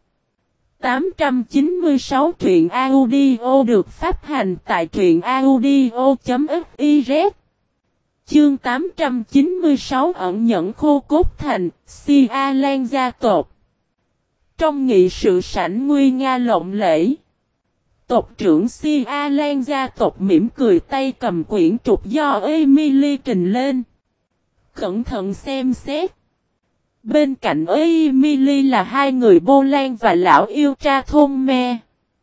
A: 896 truyện audio được phát hành tại truyện audio.fiz. Chương 896 ẩn nhẫn Khô Cốt Thành, Sia Lan gia tộc. Trong nghị sự sảnh nguy nga lộng lẫy, tộc trưởng Sia Lan gia tộc mỉm cười tay cầm quyển trục do Emily trình lên. Cẩn thận xem xét. Bên cạnh Emily là hai người Bô Lan và lão yêu tra thôn me.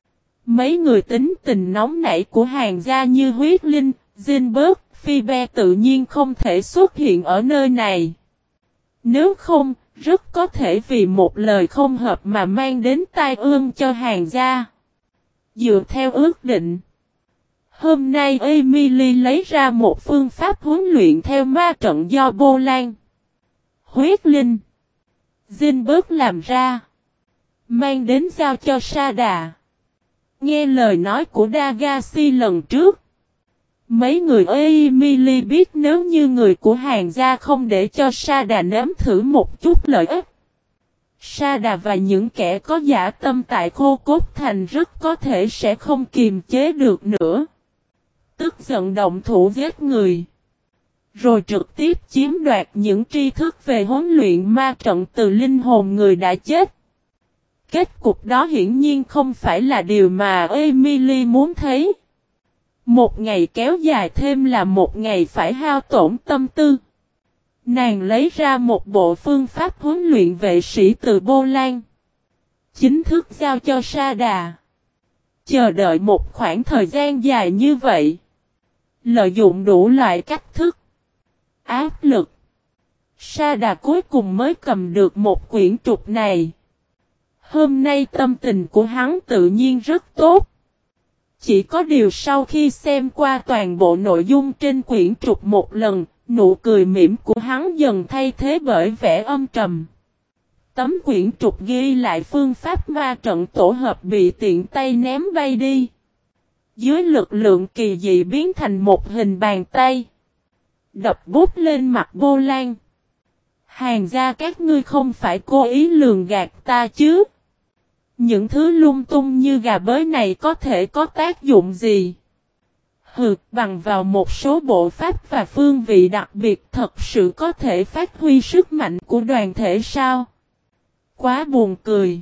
A: Mấy người tính tình nóng nảy của Hàn gia như Huyết Linh, Zinberg, Phoebe tự nhiên không thể xuất hiện ở nơi này. Nếu không, rất có thể vì một lời không hợp mà mang đến tai ương cho Hàn gia. Dựa theo ước định, hôm nay Emily lấy ra một phương pháp huấn luyện theo ma trận do Bô Lan, Huyết Linh, Zinberg làm ra. Mang đến giao cho Sada. Nghe lời nói của Dagashi lần trước. Mấy người Emily biết nếu như người của Hàn gia không để cho Sada nếm thử một chút lợi ích. Sada và những kẻ có dã tâm tại Khô Cốt Thành rất có thể sẽ không kiềm chế được nữa. Tức giận động thủ giết người. Rồi trực tiếp chiếm đoạt những tri thức về huấn luyện ma trận từ linh hồn người đã chết. Kết cục đó hiển nhiên không phải là điều mà Emily muốn thấy. Một ngày kéo dài thêm là một ngày phải hao tổn tâm tư. Nàng lấy ra một bộ phương pháp huấn luyện vệ sĩ từ Bô Lan. Chính thức giao cho Sada. Chờ đợi một khoảng thời gian dài như vậy. Lợi dụng đủ loại cách thức. Áp lực. Sada cuối cùng mới cầm được một quyển trục này. Hôm nay tâm tình của hắn tự nhiên rất tốt. Chỉ có điều sau khi xem qua toàn bộ nội dung trên quyển trục một lần, nụ cười mỉm của hắn dần thay thế bởi vẻ âm trầm. Tấm quyển trục ghi lại phương pháp ma trận tổ hợp bị tiện tay ném bay đi. Dưới lực lượng kỳ dị biến thành một hình bàn tay. Đập bút lên mặt Bô Lan. Hàng gia các ngươi không phải cố ý lường gạt ta chứ? Những thứ lung tung như gà bới này có thể có tác dụng gì? Hừ, bằng vào một số bộ pháp và phương vị đặc biệt thật sự có thể phát huy sức mạnh của đoàn thể sao? Quá buồn cười.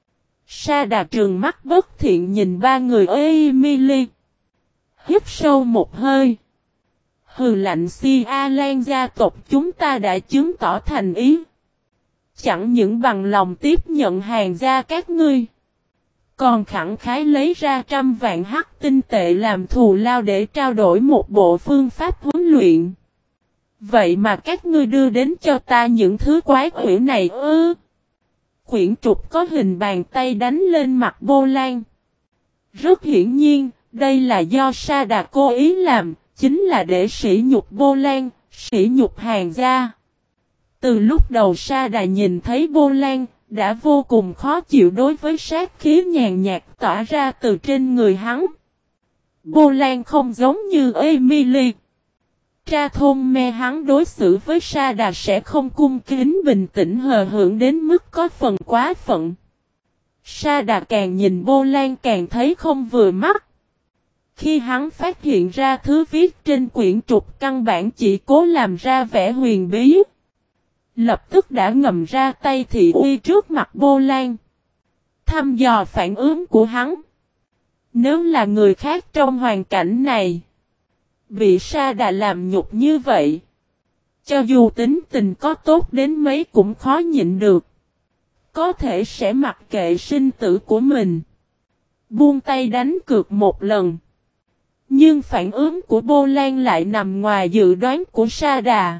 A: Sa Đà trừng mắt bất thiện nhìn ba người Emily. Hít sâu một hơi. Hừ lạnh Si A Lan gia tộc chúng ta đã chứng tỏ thành ý. Chẳng những bằng lòng tiếp nhận hàng gia các ngươi. Còn khẳng khái lấy ra 100 vạn hắc tinh tệ làm thù lao để trao đổi một bộ phương pháp huấn luyện. Vậy mà các ngươi đưa đến cho ta những thứ quái quỷ này ư? Quyển trục có hình bàn tay đánh lên mặt Bô Lan. Rất hiển nhiên, đây là do Sa Đà cố ý làm, chính là để sỉ nhục Bô Lan, sỉ nhục hàng gia. Từ lúc đầu Sa Đà nhìn thấy Bô Lan, đã vô cùng khó chịu đối với sát khí nhàn nhạt tỏa ra từ trên người hắn. Bô Lan không giống như Emily. Tra thôn me hắn đối xử với Sa Đà sẽ không cung kính bình tĩnh hờ hững đến mức có phần quá phận. Sa Đà càng nhìn Bô Lan càng thấy không vừa mắt. Khi hắn phát hiện ra thứ viết trên quyển trục căn bản chỉ cố làm ra vẻ huyền bí. Lập tức đã ngầm ra tay thị uy trước mặt Bô Lan. Thăm dò phản ứng của hắn. Nếu là người khác trong hoàn cảnh này. Bị Sa Đà làm nhục như vậy. Cho dù tính tình có tốt đến mấy cũng khó nhịn được. Có thể sẽ mặc kệ sinh tử của mình. Buông tay đánh cược một lần. Nhưng phản ứng của Bô Lan lại nằm ngoài dự đoán của Sa Đà.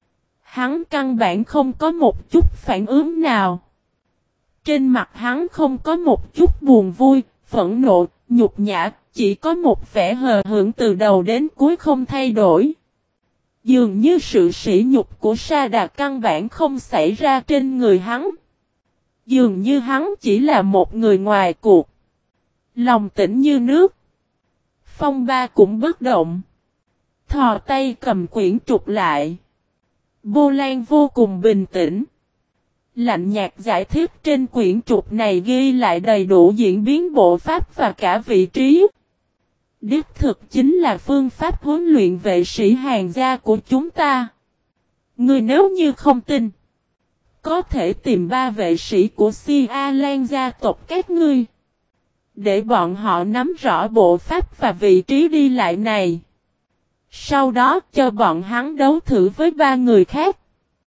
A: Hắn căn bản không có một chút phản ứng nào. Trên mặt hắn không có một chút buồn vui, phẫn nộ, nhục nhã, chỉ có một vẻ hờ hững từ đầu đến cuối không thay đổi. Dường như sự sỉ nhục của Sa Đà căn bản không xảy ra trên người hắn. Dường như hắn chỉ là một người ngoài cuộc. Lòng tĩnh như nước. Phong Ba cũng bất động. Thò tay cầm quyển trục lại. Bô Lan vô cùng bình tĩnh. Lạnh nhạt giải thích trên quyển trục này ghi lại đầy đủ diễn biến bộ pháp và cả vị trí. Đích thực chính là phương pháp huấn luyện vệ sĩ hàng gia của chúng ta. Người nếu như không tin, có thể tìm ba vệ sĩ của Si A Lan gia tộc các ngươi. Để bọn họ nắm rõ bộ pháp và vị trí đi lại này. Sau đó cho bọn hắn đấu thử với ba người khác.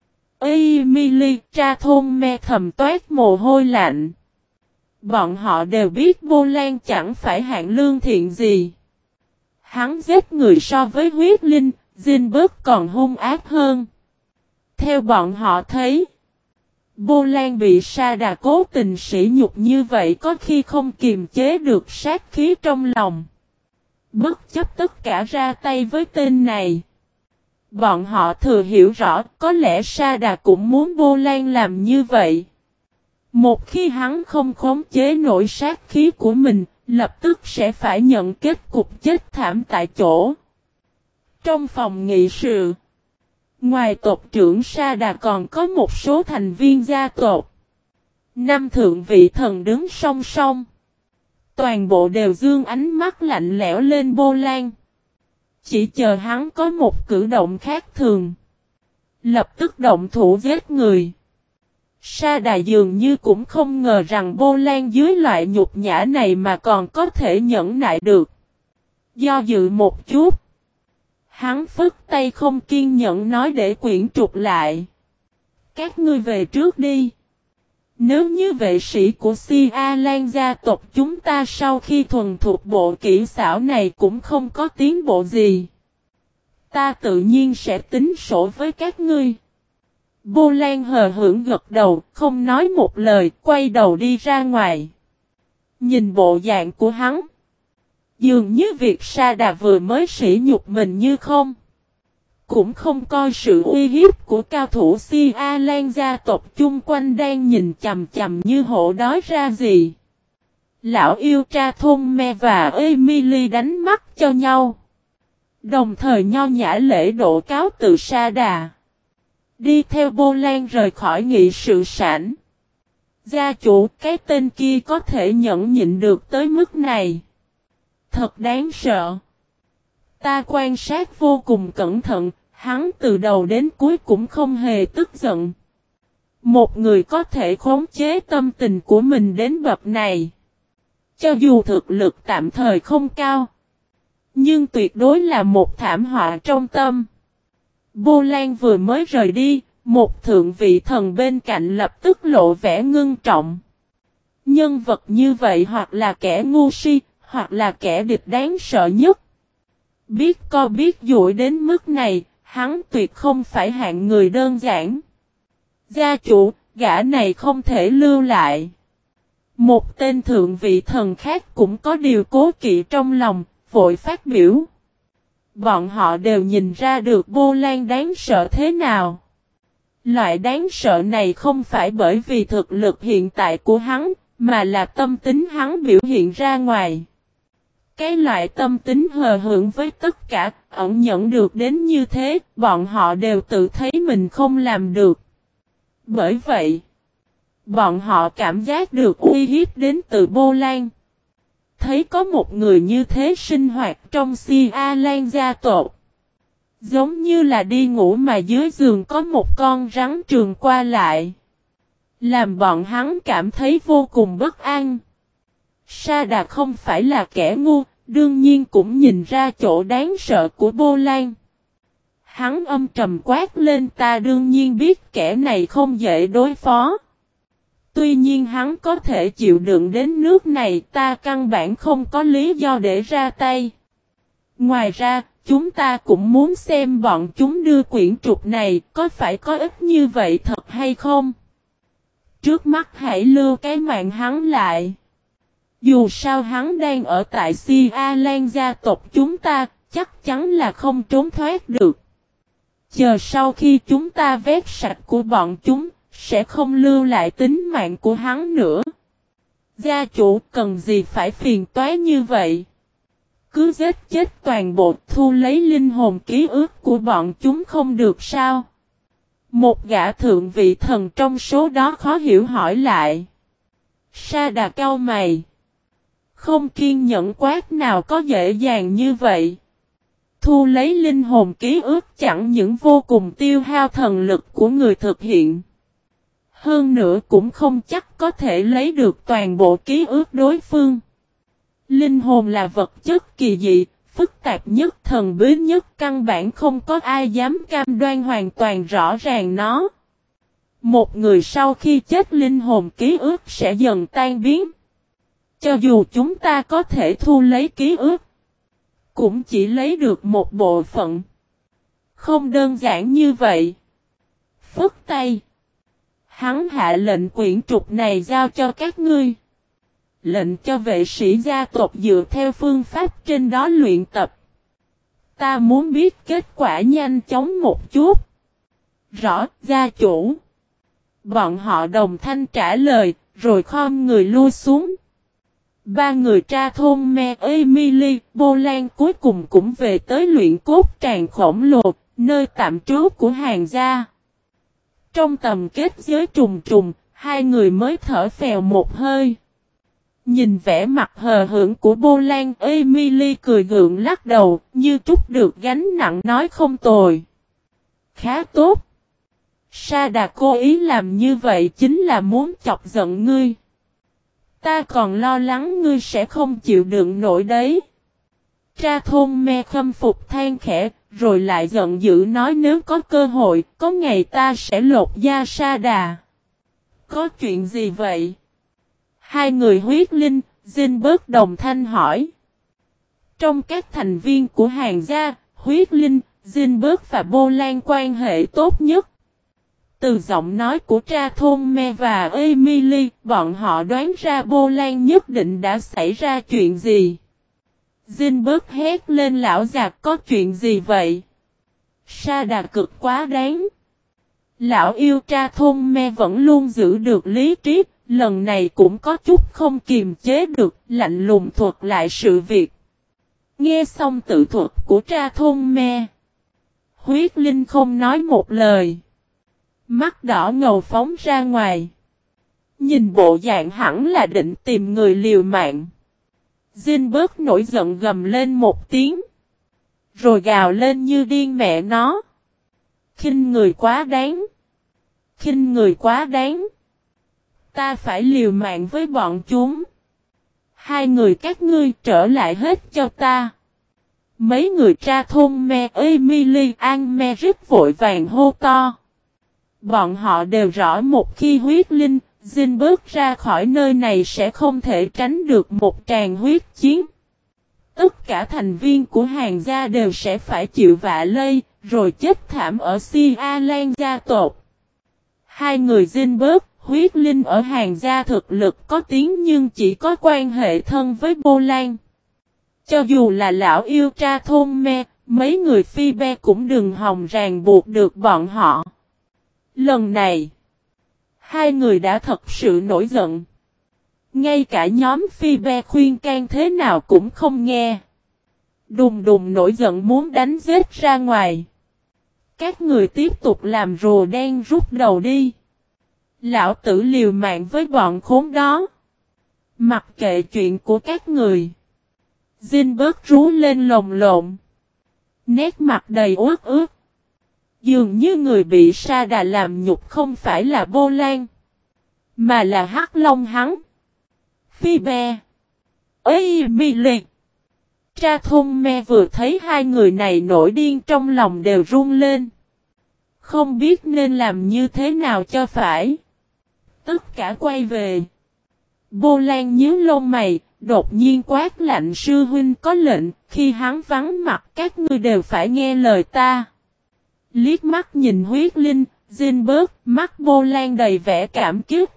A: Emily, Tra thôn me thầm toát mồ hôi lạnh. Bọn họ đều biết Bô Lan chẳng phải hạng lương thiện gì. Hắn giết người so với huyết linh, Zinberg còn hung ác hơn. Theo bọn họ thấy, Bô Lan bị Sa Đà cố tình sỉ nhục như vậy có khi không kiềm chế được sát khí trong lòng. Bất chấp tất cả ra tay với tên này. Bọn họ thừa hiểu rõ có lẽ Sa Đà cũng muốn Bô Lan làm như vậy. Một khi hắn không khống chế nổi sát khí của mình, lập tức sẽ phải nhận kết cục chết thảm tại chỗ. Trong phòng nghị sự, ngoài tộc trưởng Sa Đà còn có một số thành viên gia tộc. 5 thượng vị thần đứng song song. Toàn bộ đều dương ánh mắt lạnh lẽo lên Bô Lan. Chỉ chờ hắn có một cử động khác thường. Lập tức động thủ giết người. Sa Đà dường như cũng không ngờ rằng Bô Lan dưới loại nhục nhã này mà còn có thể nhẫn nại được. Do dự một chút. Hắn phức tay không kiên nhẫn nói để quyển trục lại. Các ngươi về trước đi. Nếu như vệ sĩ của Si A Lan gia tộc chúng ta sau khi thuần thuộc bộ kỹ xảo này cũng không có tiến bộ gì. Ta tự nhiên sẽ tính sổ với các ngươi. Bô Lan hờ hững gật đầu, không nói một lời, quay đầu đi ra ngoài. Nhìn bộ dạng của hắn. Dường như việc Sa Đà vừa mới sỉ nhục mình như không. Cũng không coi sự uy hiếp của cao thủ Si A Lan gia tộc chung quanh đang nhìn chằm chằm như hổ đói ra gì. Lão yêu tra thôn me và Emily đánh mắt cho nhau. Đồng thời nho nhã lễ độ cáo từ Sa Đà. Đi theo Bô Lan rời khỏi nghị sự sảnh. Gia chủ, cái tên kia có thể nhẫn nhịn được tới mức này. Thật đáng sợ. Ta quan sát vô cùng cẩn thận, hắn từ đầu đến cuối cũng không hề tức giận. Một người có thể khống chế tâm tình của mình đến bậc này. Cho dù thực lực tạm thời không cao, nhưng tuyệt đối là một thảm họa trong tâm. Bô Lan vừa mới rời đi, một thượng vị thần bên cạnh lập tức lộ vẻ ngưng trọng. Nhân vật như vậy hoặc là kẻ ngu si, hoặc là kẻ địch đáng sợ nhất. Biết co biết dũi đến mức này, hắn tuyệt không phải hạng người đơn giản. Gia chủ, gã này không thể lưu lại. Một tên thượng vị thần khác cũng có điều cố kỵ trong lòng, vội phát biểu. Bọn họ đều nhìn ra được Bô Lan đáng sợ thế nào. Loại đáng sợ này không phải bởi vì thực lực hiện tại của hắn, mà là tâm tính hắn biểu hiện ra ngoài. Cái loại tâm tính hờ hững với tất cả, ẩn nhẫn được đến như thế, bọn họ đều tự thấy mình không làm được. Bởi vậy, bọn họ cảm giác được uy hiếp đến từ Bô Lan. Thấy có một người như thế sinh hoạt trong Xia Lan gia tộc. Giống như là đi ngủ mà dưới giường có một con rắn trường qua lại. Làm bọn hắn cảm thấy vô cùng bất an. Sa Đà không phải là kẻ ngu, đương nhiên cũng nhìn ra chỗ đáng sợ của Bô Lan. Hắn âm trầm quát lên, ta đương nhiên biết kẻ này không dễ đối phó. Tuy nhiên hắn có thể chịu đựng đến nước này, ta căn bản không có lý do để ra tay. Ngoài ra, chúng ta cũng muốn xem bọn chúng đưa quyển trục này có phải có ích như vậy thật hay không. Trước mắt hãy lưu cái mạng hắn lại. Dù sao hắn đang ở tại Xia Lan gia tộc chúng ta, chắc chắn là không trốn thoát được. Chờ sau khi chúng ta vét sạch của bọn chúng, sẽ không lưu lại tính mạng của hắn nữa. Gia chủ cần gì phải phiền toái như vậy? Cứ giết chết toàn bộ, thu lấy linh hồn ký ức của bọn chúng không được sao? Một gã thượng vị thần trong số đó khó hiểu hỏi lại. Sa Đà cau mày. Không kiên nhẫn quát, nào có dễ dàng như vậy. Thu lấy linh hồn ký ức chẳng những vô cùng tiêu hao thần lực của người thực hiện. Hơn nữa cũng không chắc có thể lấy được toàn bộ ký ức đối phương. Linh hồn là vật chất kỳ dị, phức tạp nhất, thần bí nhất, căn bản không có ai dám cam đoan hoàn toàn rõ ràng nó. Một người sau khi chết linh hồn ký ức sẽ dần tan biến. Cho dù chúng ta có thể thu lấy ký ức, cũng chỉ lấy được một bộ phận. Không đơn giản như vậy. Phất tay. Hắn hạ lệnh quyển trục này giao cho các ngươi. Lệnh cho vệ sĩ gia tộc dựa theo phương pháp trên đó luyện tập. Ta muốn biết kết quả nhanh chóng một chút. Rõ, gia chủ. Bọn họ đồng thanh trả lời, rồi khom người lui xuống. Ba người tra thôn me Emily, Bô Lan cuối cùng cũng về tới luyện cốt tràng khổng lồ, nơi tạm trú của hàng gia. Trong tầm kết giới trùng trùng, hai người mới thở phèo một hơi. Nhìn vẻ mặt hờ hững của Bô Lan, Emily cười gượng lắc đầu, như trút được gánh nặng nói không tồi. Khá tốt. Sa Đà cố ý làm như vậy chính là muốn chọc giận ngươi. Ta còn lo lắng ngươi sẽ không chịu đựng nổi đấy. Tra thôn me khâm phục than khẽ, rồi lại giận dữ nói nếu có cơ hội, có ngày ta sẽ lột da Sa Đà. Có chuyện gì vậy? Hai người huyết linh, Zinberg đồng thanh hỏi. Trong các thành viên của hàng gia, huyết linh, Zinberg và Bô Lan quan hệ tốt nhất. Từ giọng nói của tra thôn me và Emily, bọn họ đoán ra Bô Lan nhất định đã xảy ra chuyện gì. Zinberg hét lên lão giặc có chuyện gì vậy? Sa Đà cực quá đáng. Lão yêu tra thôn me vẫn luôn giữ được lý trí, lần này cũng có chút không kiềm chế được, lạnh lùng thuật lại sự việc. Nghe xong tự thuật của Tra Thôn Me, Huyết Linh không nói một lời. Mắt đỏ ngầu phóng ra ngoài. Nhìn bộ dạng hẳn là định tìm người liều mạng. Zinberg nổi giận gầm lên một tiếng. Rồi gào lên như điên mẹ nó. Khinh người quá đáng. Khinh người quá đáng. Ta phải liều mạng với bọn chúng. Hai người các ngươi trở lại hết cho ta. Mấy người Tra Thôn Me Emily Anne-Meric vội vàng hô to. Bọn họ đều rõ một khi Huyết Linh, Zinberg ra khỏi nơi này sẽ không thể tránh được một tràng huyết chiến. Tất cả thành viên của hàng gia đều sẽ phải chịu vạ lây, rồi chết thảm ở Sia Lan gia tộc. Hai người Zinberg, Huyết Linh ở hàng gia thực lực có tiếng nhưng chỉ có quan hệ thân với Bô Lan. Cho dù là lão yêu Tra Thôn Me, mấy người Phi Be cũng đừng hòng ràng buộc được bọn họ. Lần này, hai người đã thật sự nổi giận. Ngay cả nhóm Phi Be khuyên can thế nào cũng không nghe. Đùng đùng nổi giận muốn đánh giết ra ngoài. Các người tiếp tục làm rùa đen rút đầu đi. Lão tử liều mạng với bọn khốn đó. Mặc kệ chuyện của các người. Zinberg rú lên lồng lộn. Nét mặt đầy uất ướt. Dường như người bị Sa Đà làm nhục không phải là Bô Lan. Mà là Hắc Long hắn. Phi Be. Ê mi liệt. Tra Thôn Me vừa thấy hai người này nổi điên trong lòng đều run lên. Không biết nên làm như thế nào cho phải. Tất cả quay về. Bô Lan nhíu lông mày, đột nhiên quát lạnh sư huynh có lệnh, khi hắn vắng mặt các ngươi đều phải nghe lời ta. Liếc mắt nhìn Huyết Linh, Zinberg, mắt Bô Lan đầy vẻ cảm kích.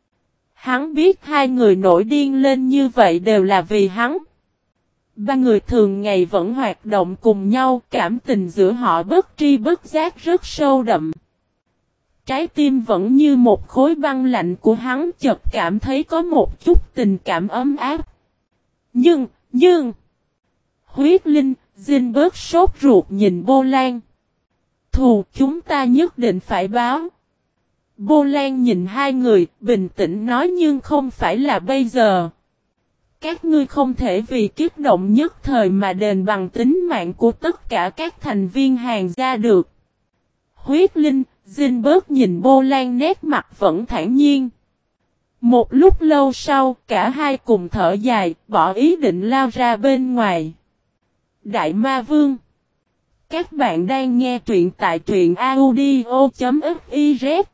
A: Hắn biết hai người nổi điên lên như vậy đều là vì hắn. Ba người thường ngày vẫn hoạt động cùng nhau, cảm tình giữa họ bất tri bất giác rất sâu đậm. Trái tim vẫn như một khối băng lạnh của hắn chợt cảm thấy có một chút tình cảm ấm áp. Nhưng... Huyết Linh, Zinberg sốt ruột nhìn Bô Lan. Thù chúng ta nhất định phải báo. Bô Lan nhìn hai người, bình tĩnh nói nhưng không phải là bây giờ. Các ngươi không thể vì kích động nhất thời mà đền bằng tính mạng của tất cả các thành viên hàng gia được. Huyết Linh, Zinberg nhìn Bô Lan nét mặt vẫn thản nhiên. Một lúc lâu sau, cả hai cùng thở dài, bỏ ý định lao ra bên ngoài. Đại Ma Vương. Các bạn đang nghe truyện tại truyện audio.fiz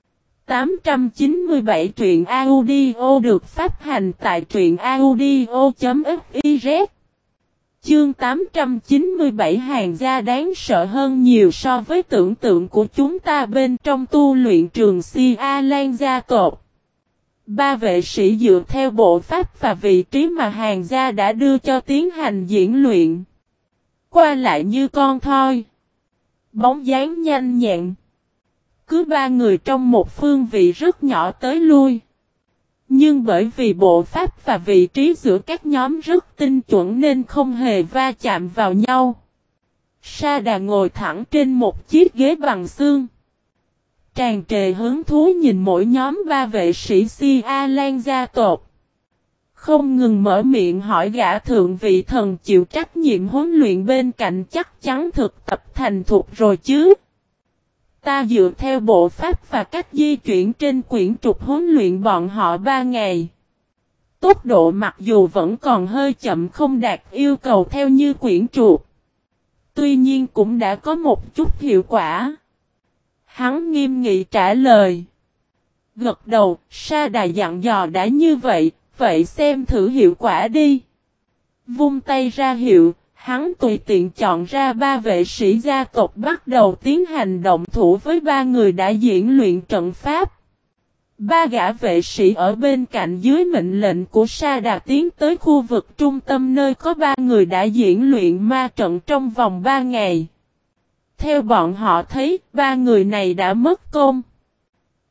A: 897 truyện audio được phát hành tại truyện audio.fiz. Chương 897 hàng gia đáng sợ hơn nhiều so với tưởng tượng của chúng ta bên trong tu luyện trường Sia Lan gia tộc. Ba vệ sĩ dựa theo bộ pháp và vị trí mà hàng gia đã đưa cho tiến hành diễn luyện. Qua lại như con thoi. Bóng dáng nhanh nhẹn. Cứ ba người trong một phương vị rất nhỏ tới lui. Nhưng bởi vì bộ pháp và vị trí giữa các nhóm rất tinh chuẩn nên không hề va chạm vào nhau. Sa Đà ngồi thẳng trên một chiếc ghế bằng xương. Tràn trề hứng thú nhìn mỗi nhóm ba vệ sĩ Sia Lan gia tộc. Không ngừng mở miệng hỏi gã thượng vị thần chịu trách nhiệm huấn luyện bên cạnh chắc chắn thực tập thành thục rồi chứ. Ta dựa theo bộ pháp và cách di chuyển trên quyển trục huấn luyện bọn họ 3 ngày. Tốc độ mặc dù vẫn còn hơi chậm không đạt yêu cầu theo như quyển trục. Tuy nhiên cũng đã có một chút hiệu quả. Hắn nghiêm nghị trả lời. Gật đầu, Sa Đà dặn dò đã như vậy, vậy xem thử hiệu quả đi. Vung tay ra hiệu, hắn tùy tiện chọn ra ba vệ sĩ gia tộc bắt đầu tiến hành động thủ với ba người đã diễn luyện trận pháp. Ba gã vệ sĩ ở bên cạnh dưới mệnh lệnh của Sa Đà tiến tới khu vực trung tâm nơi có ba người đã diễn luyện ma trận trong vòng 3 ngày. Theo bọn họ thấy, ba người này đã mất công.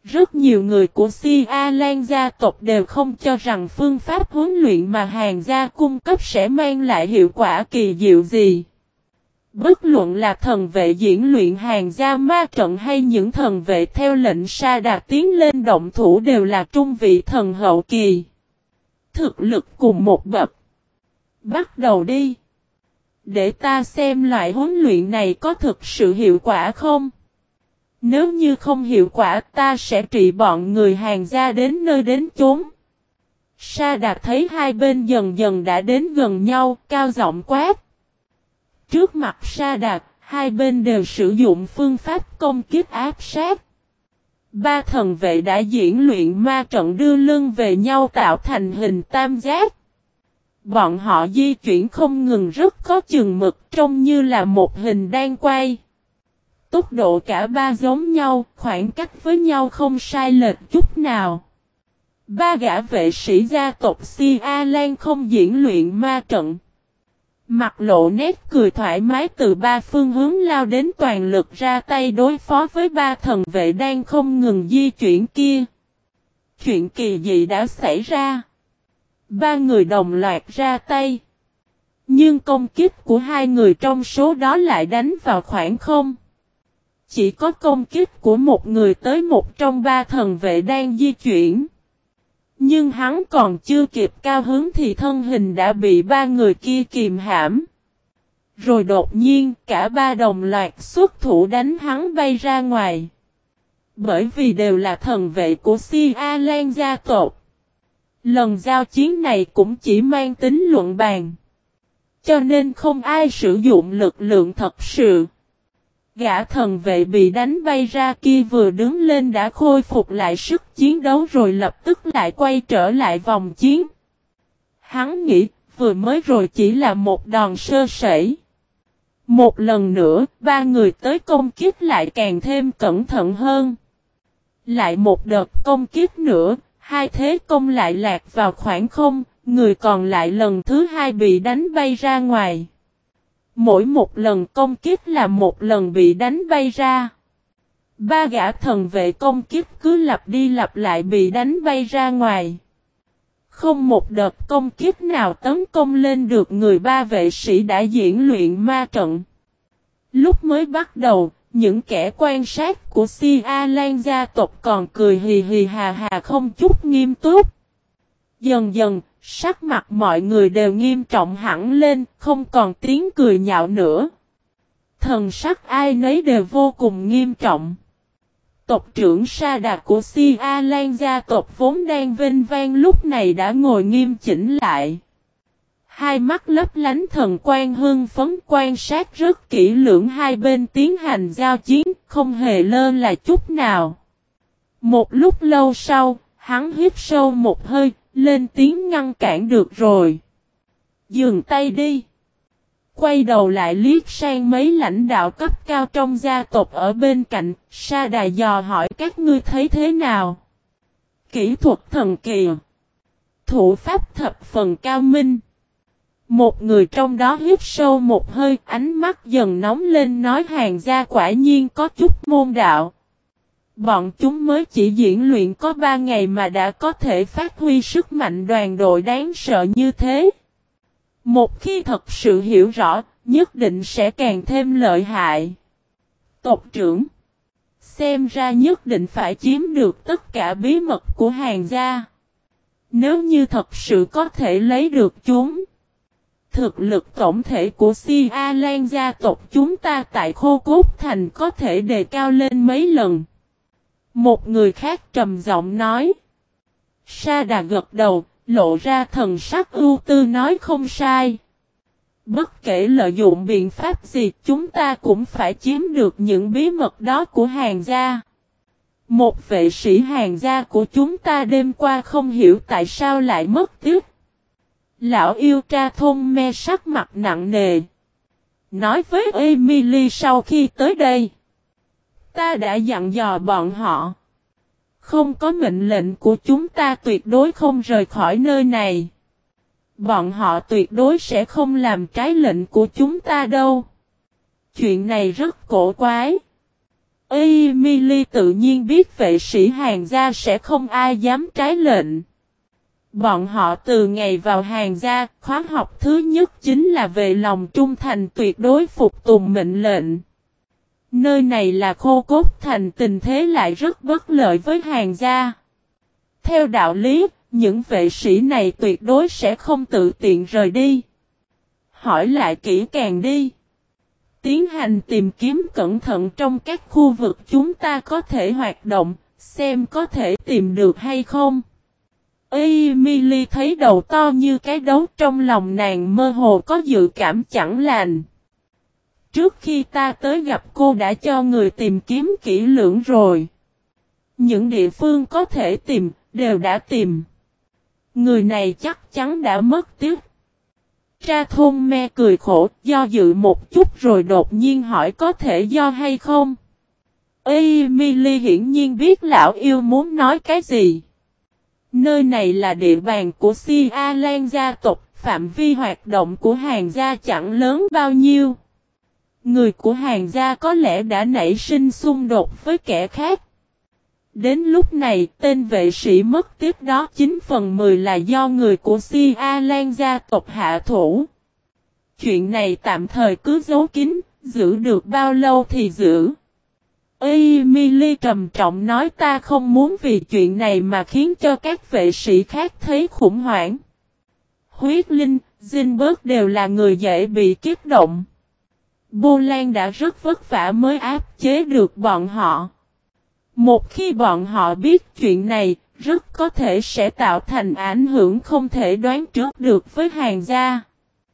A: Rất nhiều người của Si A Lan gia tộc đều không cho rằng phương pháp huấn luyện mà Hàn gia cung cấp sẽ mang lại hiệu quả kỳ diệu gì. Bất luận là thần vệ diễn luyện Hàn gia ma trận hay những thần vệ theo lệnh Sa Đà tiến lên động thủ đều là trung vị thần hậu kỳ. Thực lực cùng một bậc. Bắt đầu đi. Để ta xem loại huấn luyện này có thực sự hiệu quả không? Nếu như không hiệu quả ta sẽ trị bọn người Hàn gia đến nơi đến chốn. Sa Đà thấy hai bên dần dần đã đến gần nhau, cao giọng quát. Trước mặt Sa Đà, hai bên đều sử dụng phương pháp công kích áp sát. Ba thần vệ đã diễn luyện ma trận đưa lưng về nhau tạo thành hình tam giác. Bọn họ di chuyển không ngừng rất có chừng mực trông như là một hình đang quay. Tốc độ cả ba giống nhau, khoảng cách với nhau không sai lệch chút nào. Ba gã vệ sĩ gia tộc Si A Lan không diễn luyện ma trận. Mặt lộ nét cười thoải mái từ ba phương hướng lao đến toàn lực ra tay đối phó với ba thần vệ đang không ngừng di chuyển kia. Chuyện kỳ dị đã xảy ra. Ba người đồng loạt ra tay. Nhưng công kích của hai người trong số đó lại đánh vào khoảng không. Chỉ có công kích của một người tới một trong ba thần vệ đang di chuyển. Nhưng hắn còn chưa kịp cao hứng thì thân hình đã bị ba người kia kìm hãm. Rồi đột nhiên cả ba đồng loạt xuất thủ đánh hắn bay ra ngoài. Bởi vì đều là thần vệ của Si A Lan gia tộc. Lần giao chiến này cũng chỉ mang tính luận bàn. Cho nên không ai sử dụng lực lượng thật sự. Gã thần vệ bị đánh bay ra kia vừa đứng lên đã khôi phục lại sức chiến đấu rồi lập tức lại quay trở lại vòng chiến. Hắn nghĩ vừa mới rồi chỉ là một đòn sơ sẩy. Một lần nữa, ba người tới công kích lại càng thêm cẩn thận hơn. Lại một đợt công kích nữa, hai thế công lại lạc vào khoảng không, người còn lại lần thứ hai bị đánh bay ra ngoài. Mỗi một lần công kích là một lần bị đánh bay ra. Ba gã thần vệ công kích cứ lặp đi lặp lại bị đánh bay ra ngoài. Không một đợt công kích nào tấn công lên được người ba vệ sĩ đã diễn luyện ma trận. Lúc mới bắt đầu, những kẻ quan sát của Si A Lan gia tộc còn cười hì hì hà hà không chút nghiêm túc. Dần dần, sắc mặt mọi người đều nghiêm trọng hẳn lên, không còn tiếng cười nhạo nữa. Thần sắc ai nấy đều vô cùng nghiêm trọng. Tộc trưởng Sa Đà của Si A Lan gia tộc vốn đang vênh vang lúc này đã ngồi nghiêm chỉnh lại. Hai mắt lấp lánh thần quang hưng phấn quan sát rất kỹ lưỡng hai bên tiến hành giao chiến, không hề lơ là chút nào. Một lúc lâu sau, hắn hít sâu một hơi, lên tiếng ngăn cản được rồi. Dừng tay đi. Quay đầu lại liếc sang mấy lãnh đạo cấp cao trong gia tộc ở bên cạnh, Sa Đà dò hỏi các ngươi thấy thế nào? Kỹ thuật thần kỳ. Thủ pháp thập phần cao minh. Một người trong đó hít sâu một hơi, ánh mắt dần nóng lên nói Hàn gia quả nhiên có chút môn đạo. Bọn chúng mới chỉ diễn luyện có 3 ngày mà đã có thể phát huy sức mạnh đoàn đội đáng sợ như thế. Một khi thật sự hiểu rõ, nhất định sẽ càng thêm lợi hại. Tộc trưởng, xem ra nhất định phải chiếm được tất cả bí mật của Hàn gia. Nếu như thật sự có thể lấy được chúng, thực lực tổng thể của Si A Lan gia tộc chúng ta tại Khô Cốt Thành có thể đề cao lên mấy lần. Một người khác trầm giọng nói. Sa Đà gật đầu, lộ ra thần sắc ưu tư nói không sai. Bất kể lợi dụng biện pháp gì chúng ta cũng phải chiếm được những bí mật đó của Hàn gia. Một vệ sĩ Hàn gia của chúng ta đêm qua không hiểu tại sao lại mất tích. Lão yêu tra thôn me sắc mặt nặng nề. Nói với Emily sau khi tới đây. Ta đã dặn dò bọn họ. Không có mệnh lệnh của chúng ta tuyệt đối không rời khỏi nơi này. Bọn họ tuyệt đối sẽ không làm trái lệnh của chúng ta đâu. Chuyện này rất cổ quái. Emily tự nhiên biết vệ sĩ Hàn gia sẽ không ai dám trái lệnh. Bọn họ từ ngày vào Hàn gia, khóa học thứ nhất chính là về lòng trung thành tuyệt đối phục tùng mệnh lệnh. Nơi này là Khô Cốt Thành, tình thế lại rất bất lợi với Hàn gia. Theo đạo lý, những vệ sĩ này tuyệt đối sẽ không tự tiện rời đi. Hỏi lại kỹ càng đi. Tiến hành tìm kiếm cẩn thận trong các khu vực chúng ta có thể hoạt động, xem có thể tìm được hay không. Emily thấy đầu to như cái đấu, trong lòng nàng mơ hồ có dự cảm chẳng lành. Trước khi ta tới gặp cô đã cho người tìm kiếm kỹ lưỡng rồi. Những địa phương có thể tìm, đều đã tìm. Người này chắc chắn đã mất tiếc. Tra Thôn Me cười khổ, do dự một chút rồi đột nhiên hỏi có thể do hay không. Emily hiển nhiên biết lão yêu muốn nói cái gì. Nơi này là địa bàn của Sia Lan gia tộc, phạm vi hoạt động của Hàn gia chẳng lớn bao nhiêu. Người của Hàn gia có lẽ đã nảy sinh xung đột với kẻ khác. Đến lúc này, tên vệ sĩ mất tiếp đó 9/10 là do người của Sia Lan gia tộc hạ thủ. Chuyện này tạm thời cứ giấu kín, giữ được bao lâu thì giữ. Emily trầm trọng nói ta không muốn vì chuyện này mà khiến cho các vệ sĩ khác thấy khủng hoảng. Huyết Linh, Zinberg đều là người dễ bị kích động. Bô Lan đã rất vất vả mới áp chế được bọn họ. Một khi bọn họ biết chuyện này, rất có thể sẽ tạo thành ảnh hưởng không thể đoán trước được với Hàn gia.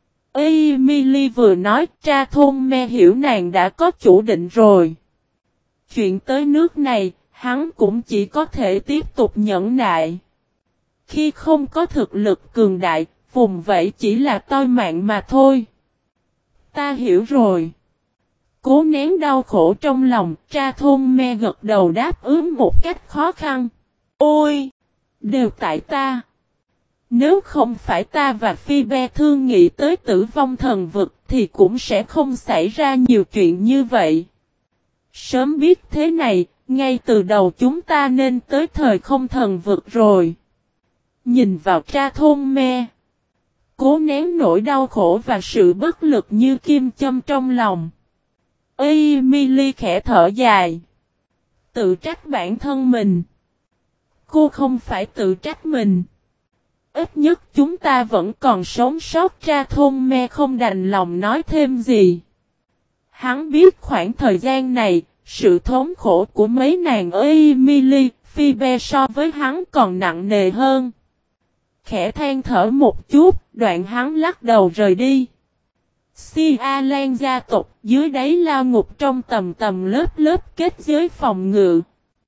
A: Emily vừa nói, Tra Thôn Me hiểu nàng đã có chủ định rồi. Chuyện tới nước này, hắn cũng chỉ có thể tiếp tục nhẫn nại. Khi không có thực lực cường đại, vùng vẫy chỉ là toi mạng mà thôi. Ta hiểu rồi. Cố nén đau khổ trong lòng, Tra Thôn Me gật đầu đáp ứng một cách khó khăn. Ôi! Đều tại ta. Nếu không phải ta và Phi Be thương nghị tới Tử Vong Thần Vực thì cũng sẽ không xảy ra nhiều chuyện như vậy. Sớm biết thế này, ngay từ đầu chúng ta nên tới thời không thần vực rồi. Nhìn vào Tra Thôn Me, cố nén nỗi đau khổ và sự bất lực như kim châm trong lòng. Emily khẽ thở dài. Tự trách bản thân mình. Cô không phải tự trách mình. Ít nhất chúng ta vẫn còn sống sót. Tra Thôn Me không đành lòng nói thêm gì. Hắn biết khoảng thời gian này, sự thống khổ của mấy nàng Emily, Phoebe so với hắn còn nặng nề hơn. Khẽ than thở một chút, đoạn hắn lắc đầu rời đi. Sia Lan gia tộc dưới đáy lao ngục trong tầm lớp kết giới phòng ngự.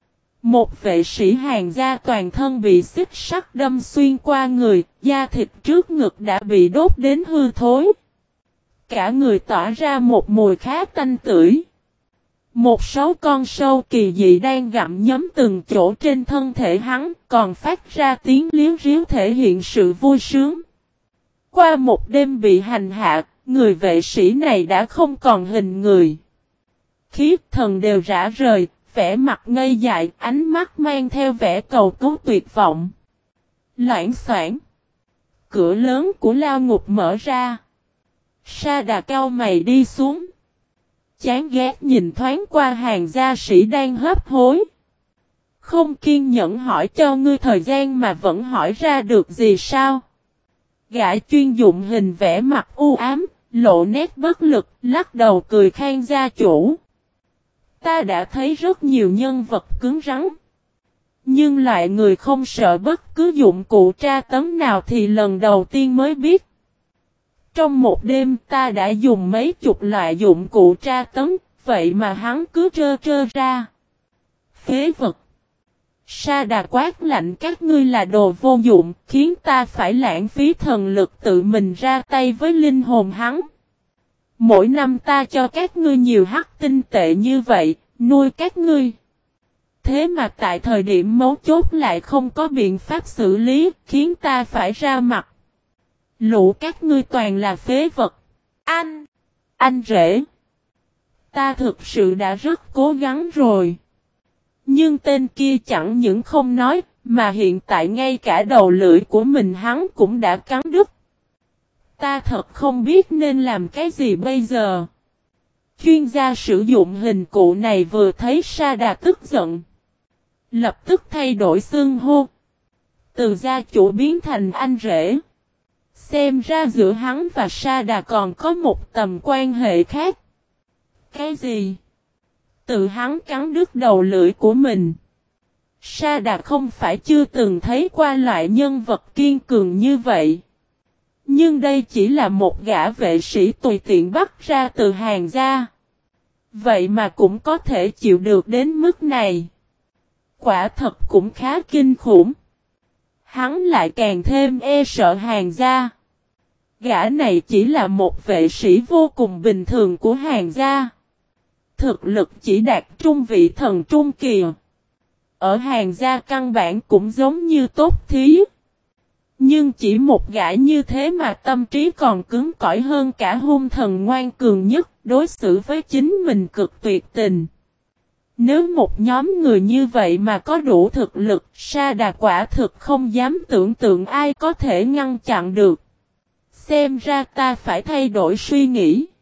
A: Một vệ sĩ Hàn gia toàn thân bị xích sắt đâm xuyên qua người, da thịt trước ngực đã bị đốt đến hư thối. Cả người tỏa ra một mùi khá tanh tưởi. Một số con sâu kỳ dị đang gặm nhấm từng chỗ trên thân thể hắn, còn phát ra tiếng líu ríu thể hiện sự vui sướng. Qua một đêm bị hành hạ, người vệ sĩ này đã không còn hình người. Khí thần đều rã rời, vẻ mặt ngây dại, ánh mắt mang theo vẻ cầu cứu tuyệt vọng. Loảng xoảng. Cửa lớn của lao ngục mở ra. Sa Đà cau mày đi xuống. Chán ghét nhìn thoáng qua hàng gia sĩ đang hấp hối. Không kiên nhẫn hỏi cho ngươi thời gian mà vẫn hỏi ra được gì sao? Gã chuyên dụng hình vẽ mặt u ám, lộ nét bất lực, lắc đầu cười khan gia chủ. Ta đã thấy rất nhiều nhân vật cứng rắn. Nhưng loại người không sợ bất cứ dụng cụ tra tấn nào thì lần đầu tiên mới biết. Trong một đêm ta đã dùng mấy chục loại dụng cụ tra tấn, vậy mà hắn cứ trơ ra. Phế vật. Sa Đà quát lạnh các ngươi là đồ vô dụng, khiến ta phải lãng phí thần lực tự mình ra tay với linh hồn hắn. Mỗi năm ta cho các ngươi nhiều hắc tinh tệ như vậy, nuôi các ngươi. Thế mà tại thời điểm mấu chốt lại không có biện pháp xử lý, khiến ta phải ra mặt. Lũ các ngươi toàn là phế vật. Anh rể. Ta thực sự đã rất cố gắng rồi. Nhưng tên kia chẳng những không nói, mà hiện tại ngay cả đầu lưỡi của mình hắn cũng đã cắn đứt. Ta thật không biết nên làm cái gì bây giờ. Chuyên gia sử dụng hình cụ này vừa thấy Sa Đà tức giận. Lập tức thay đổi xưng hô. Từ gia chủ biến thành anh rể. Xem ra giữa hắn và Sa Đà còn có một tầm quan hệ khác. Cái gì? Tự hắn cắn đứt đầu lưỡi của mình. Sa Đà không phải chưa từng thấy qua loại nhân vật kiên cường như vậy. Nhưng đây chỉ là một gã vệ sĩ tùy tiện bắt ra từ Hàn gia. Vậy mà cũng có thể chịu được đến mức này. Quả thật cũng khá kinh khủng. Hắn lại càng thêm e sợ Hàn gia. Gã này chỉ là một vệ sĩ vô cùng bình thường của Hàn gia. Thực lực chỉ đạt trung vị thần trung kỳ. Ở Hàn gia căn bản cũng giống như tốt thí. Nhưng chỉ một gã như thế mà tâm trí còn cứng cỏi hơn cả hung thần ngoan cường nhất, đối xử với chính mình cực tuyệt tình. Nếu một nhóm người như vậy mà có đủ thực lực, Sa Đà quả thực không dám tưởng tượng ai có thể ngăn chặn được. Xem ra ta phải thay đổi suy nghĩ.